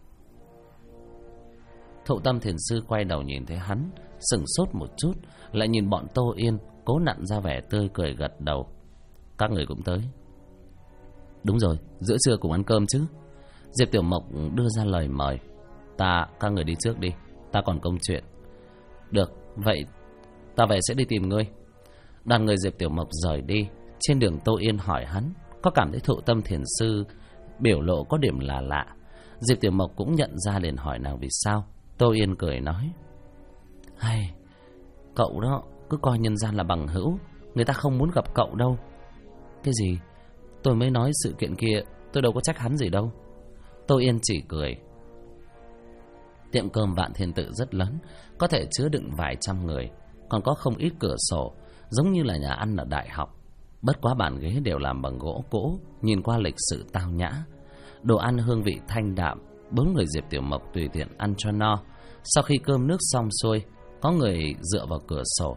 Thụ Tâm Thiền Sư quay đầu nhìn thấy hắn, sững sốt một chút, lại nhìn bọn Tô Yên, cố nặn ra vẻ tươi cười gật đầu. Các người cũng tới. Đúng rồi, giữa trưa cùng ăn cơm chứ. Diệp Tiểu Mộc đưa ra lời mời. Các người đi trước đi, ta còn công chuyện. Được, vậy ta về sẽ đi tìm ngươi. Đoàn người Diệp Tiểu Mộc rời đi. Trên đường Tô Yên hỏi hắn, có cảm thấy Thụ Tâm Thiền Sư biểu lộ có điểm là lạ. Diệp Tiểu Mộc cũng nhận ra, liền hỏi nàng vì sao. Tô Yên cười nói: hay, cậu đó cứ coi nhân gian là bằng hữu, người ta không muốn gặp cậu đâu. Cái gì? Tôi mới nói sự kiện kia, tôi đâu có trách hắn gì đâu. Tô Yên chỉ cười. Tiệm cơm Vạn Thiên Tự rất lớn, có thể chứa đựng vài trăm người, còn có không ít cửa sổ, giống như là nhà ăn ở đại học. Bất quá bàn ghế đều làm bằng gỗ cũ, nhìn qua lịch sự tao nhã. Đồ ăn hương vị thanh đạm, 4 người Diệp Tiểu Mộc tùy tiện ăn cho no. Sau khi cơm nước xong xuôi, có người dựa vào cửa sổ.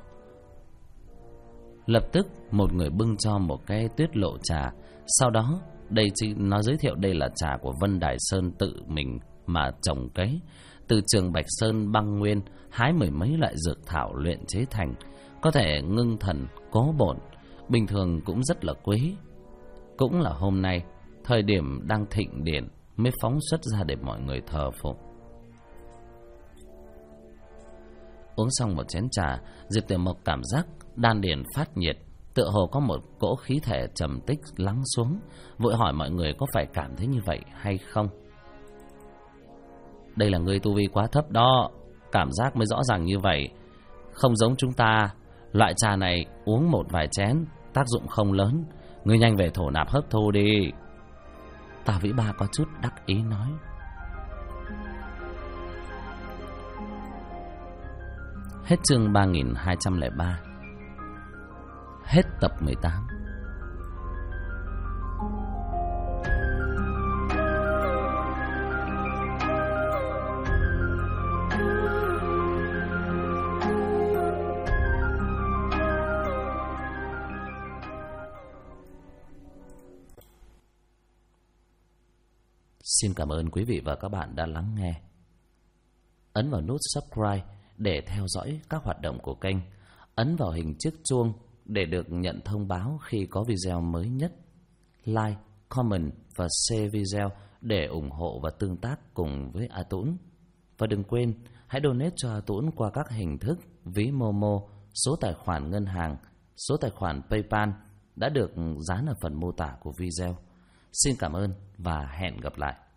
Lập tức một người bưng cho một cái tuyết lộ trà. Sau đó nó giới thiệu đây là trà của Vân Đài Sơn tự mình mà trồng cấy, từ trường Bạch Sơn băng nguyên hái 10 mấy loại dược thảo luyện chế thành, có thể ngưng thần cố bổn, bình thường cũng rất là quý. Cũng là hôm nay, thời điểm đang thịnh điển, mới phóng xuất ra để mọi người thờ phụng. Uống xong một chén trà, Diệp Tiểu Mộc cảm giác đan điền phát nhiệt, tựa hồ có một cỗ khí thể trầm tích lắng xuống, vội hỏi mọi người có phải cảm thấy như vậy hay không. Đây là người tu vi quá thấp đó, cảm giác mới rõ ràng như vậy. Không giống chúng ta, loại trà này uống một vài chén tác dụng không lớn, ngươi nhanh về thổ nạp hấp thu đi. Tào Vĩ Ba có chút đắc ý nói. Hết chương 3203. Hết tập 18. Xin cảm ơn quý vị và các bạn đã lắng nghe. Ấn vào nút subscribe để theo dõi các hoạt động của kênh. Ấn vào hình chiếc chuông để được nhận thông báo khi có video mới nhất. Like, comment và share video để ủng hộ và tương tác cùng với A Tũng. Và đừng quên, hãy donate cho A Tũng qua các hình thức ví Momo, số tài khoản ngân hàng, số tài khoản PayPal đã được dán ở phần mô tả của video. Xin cảm ơn và hẹn gặp lại.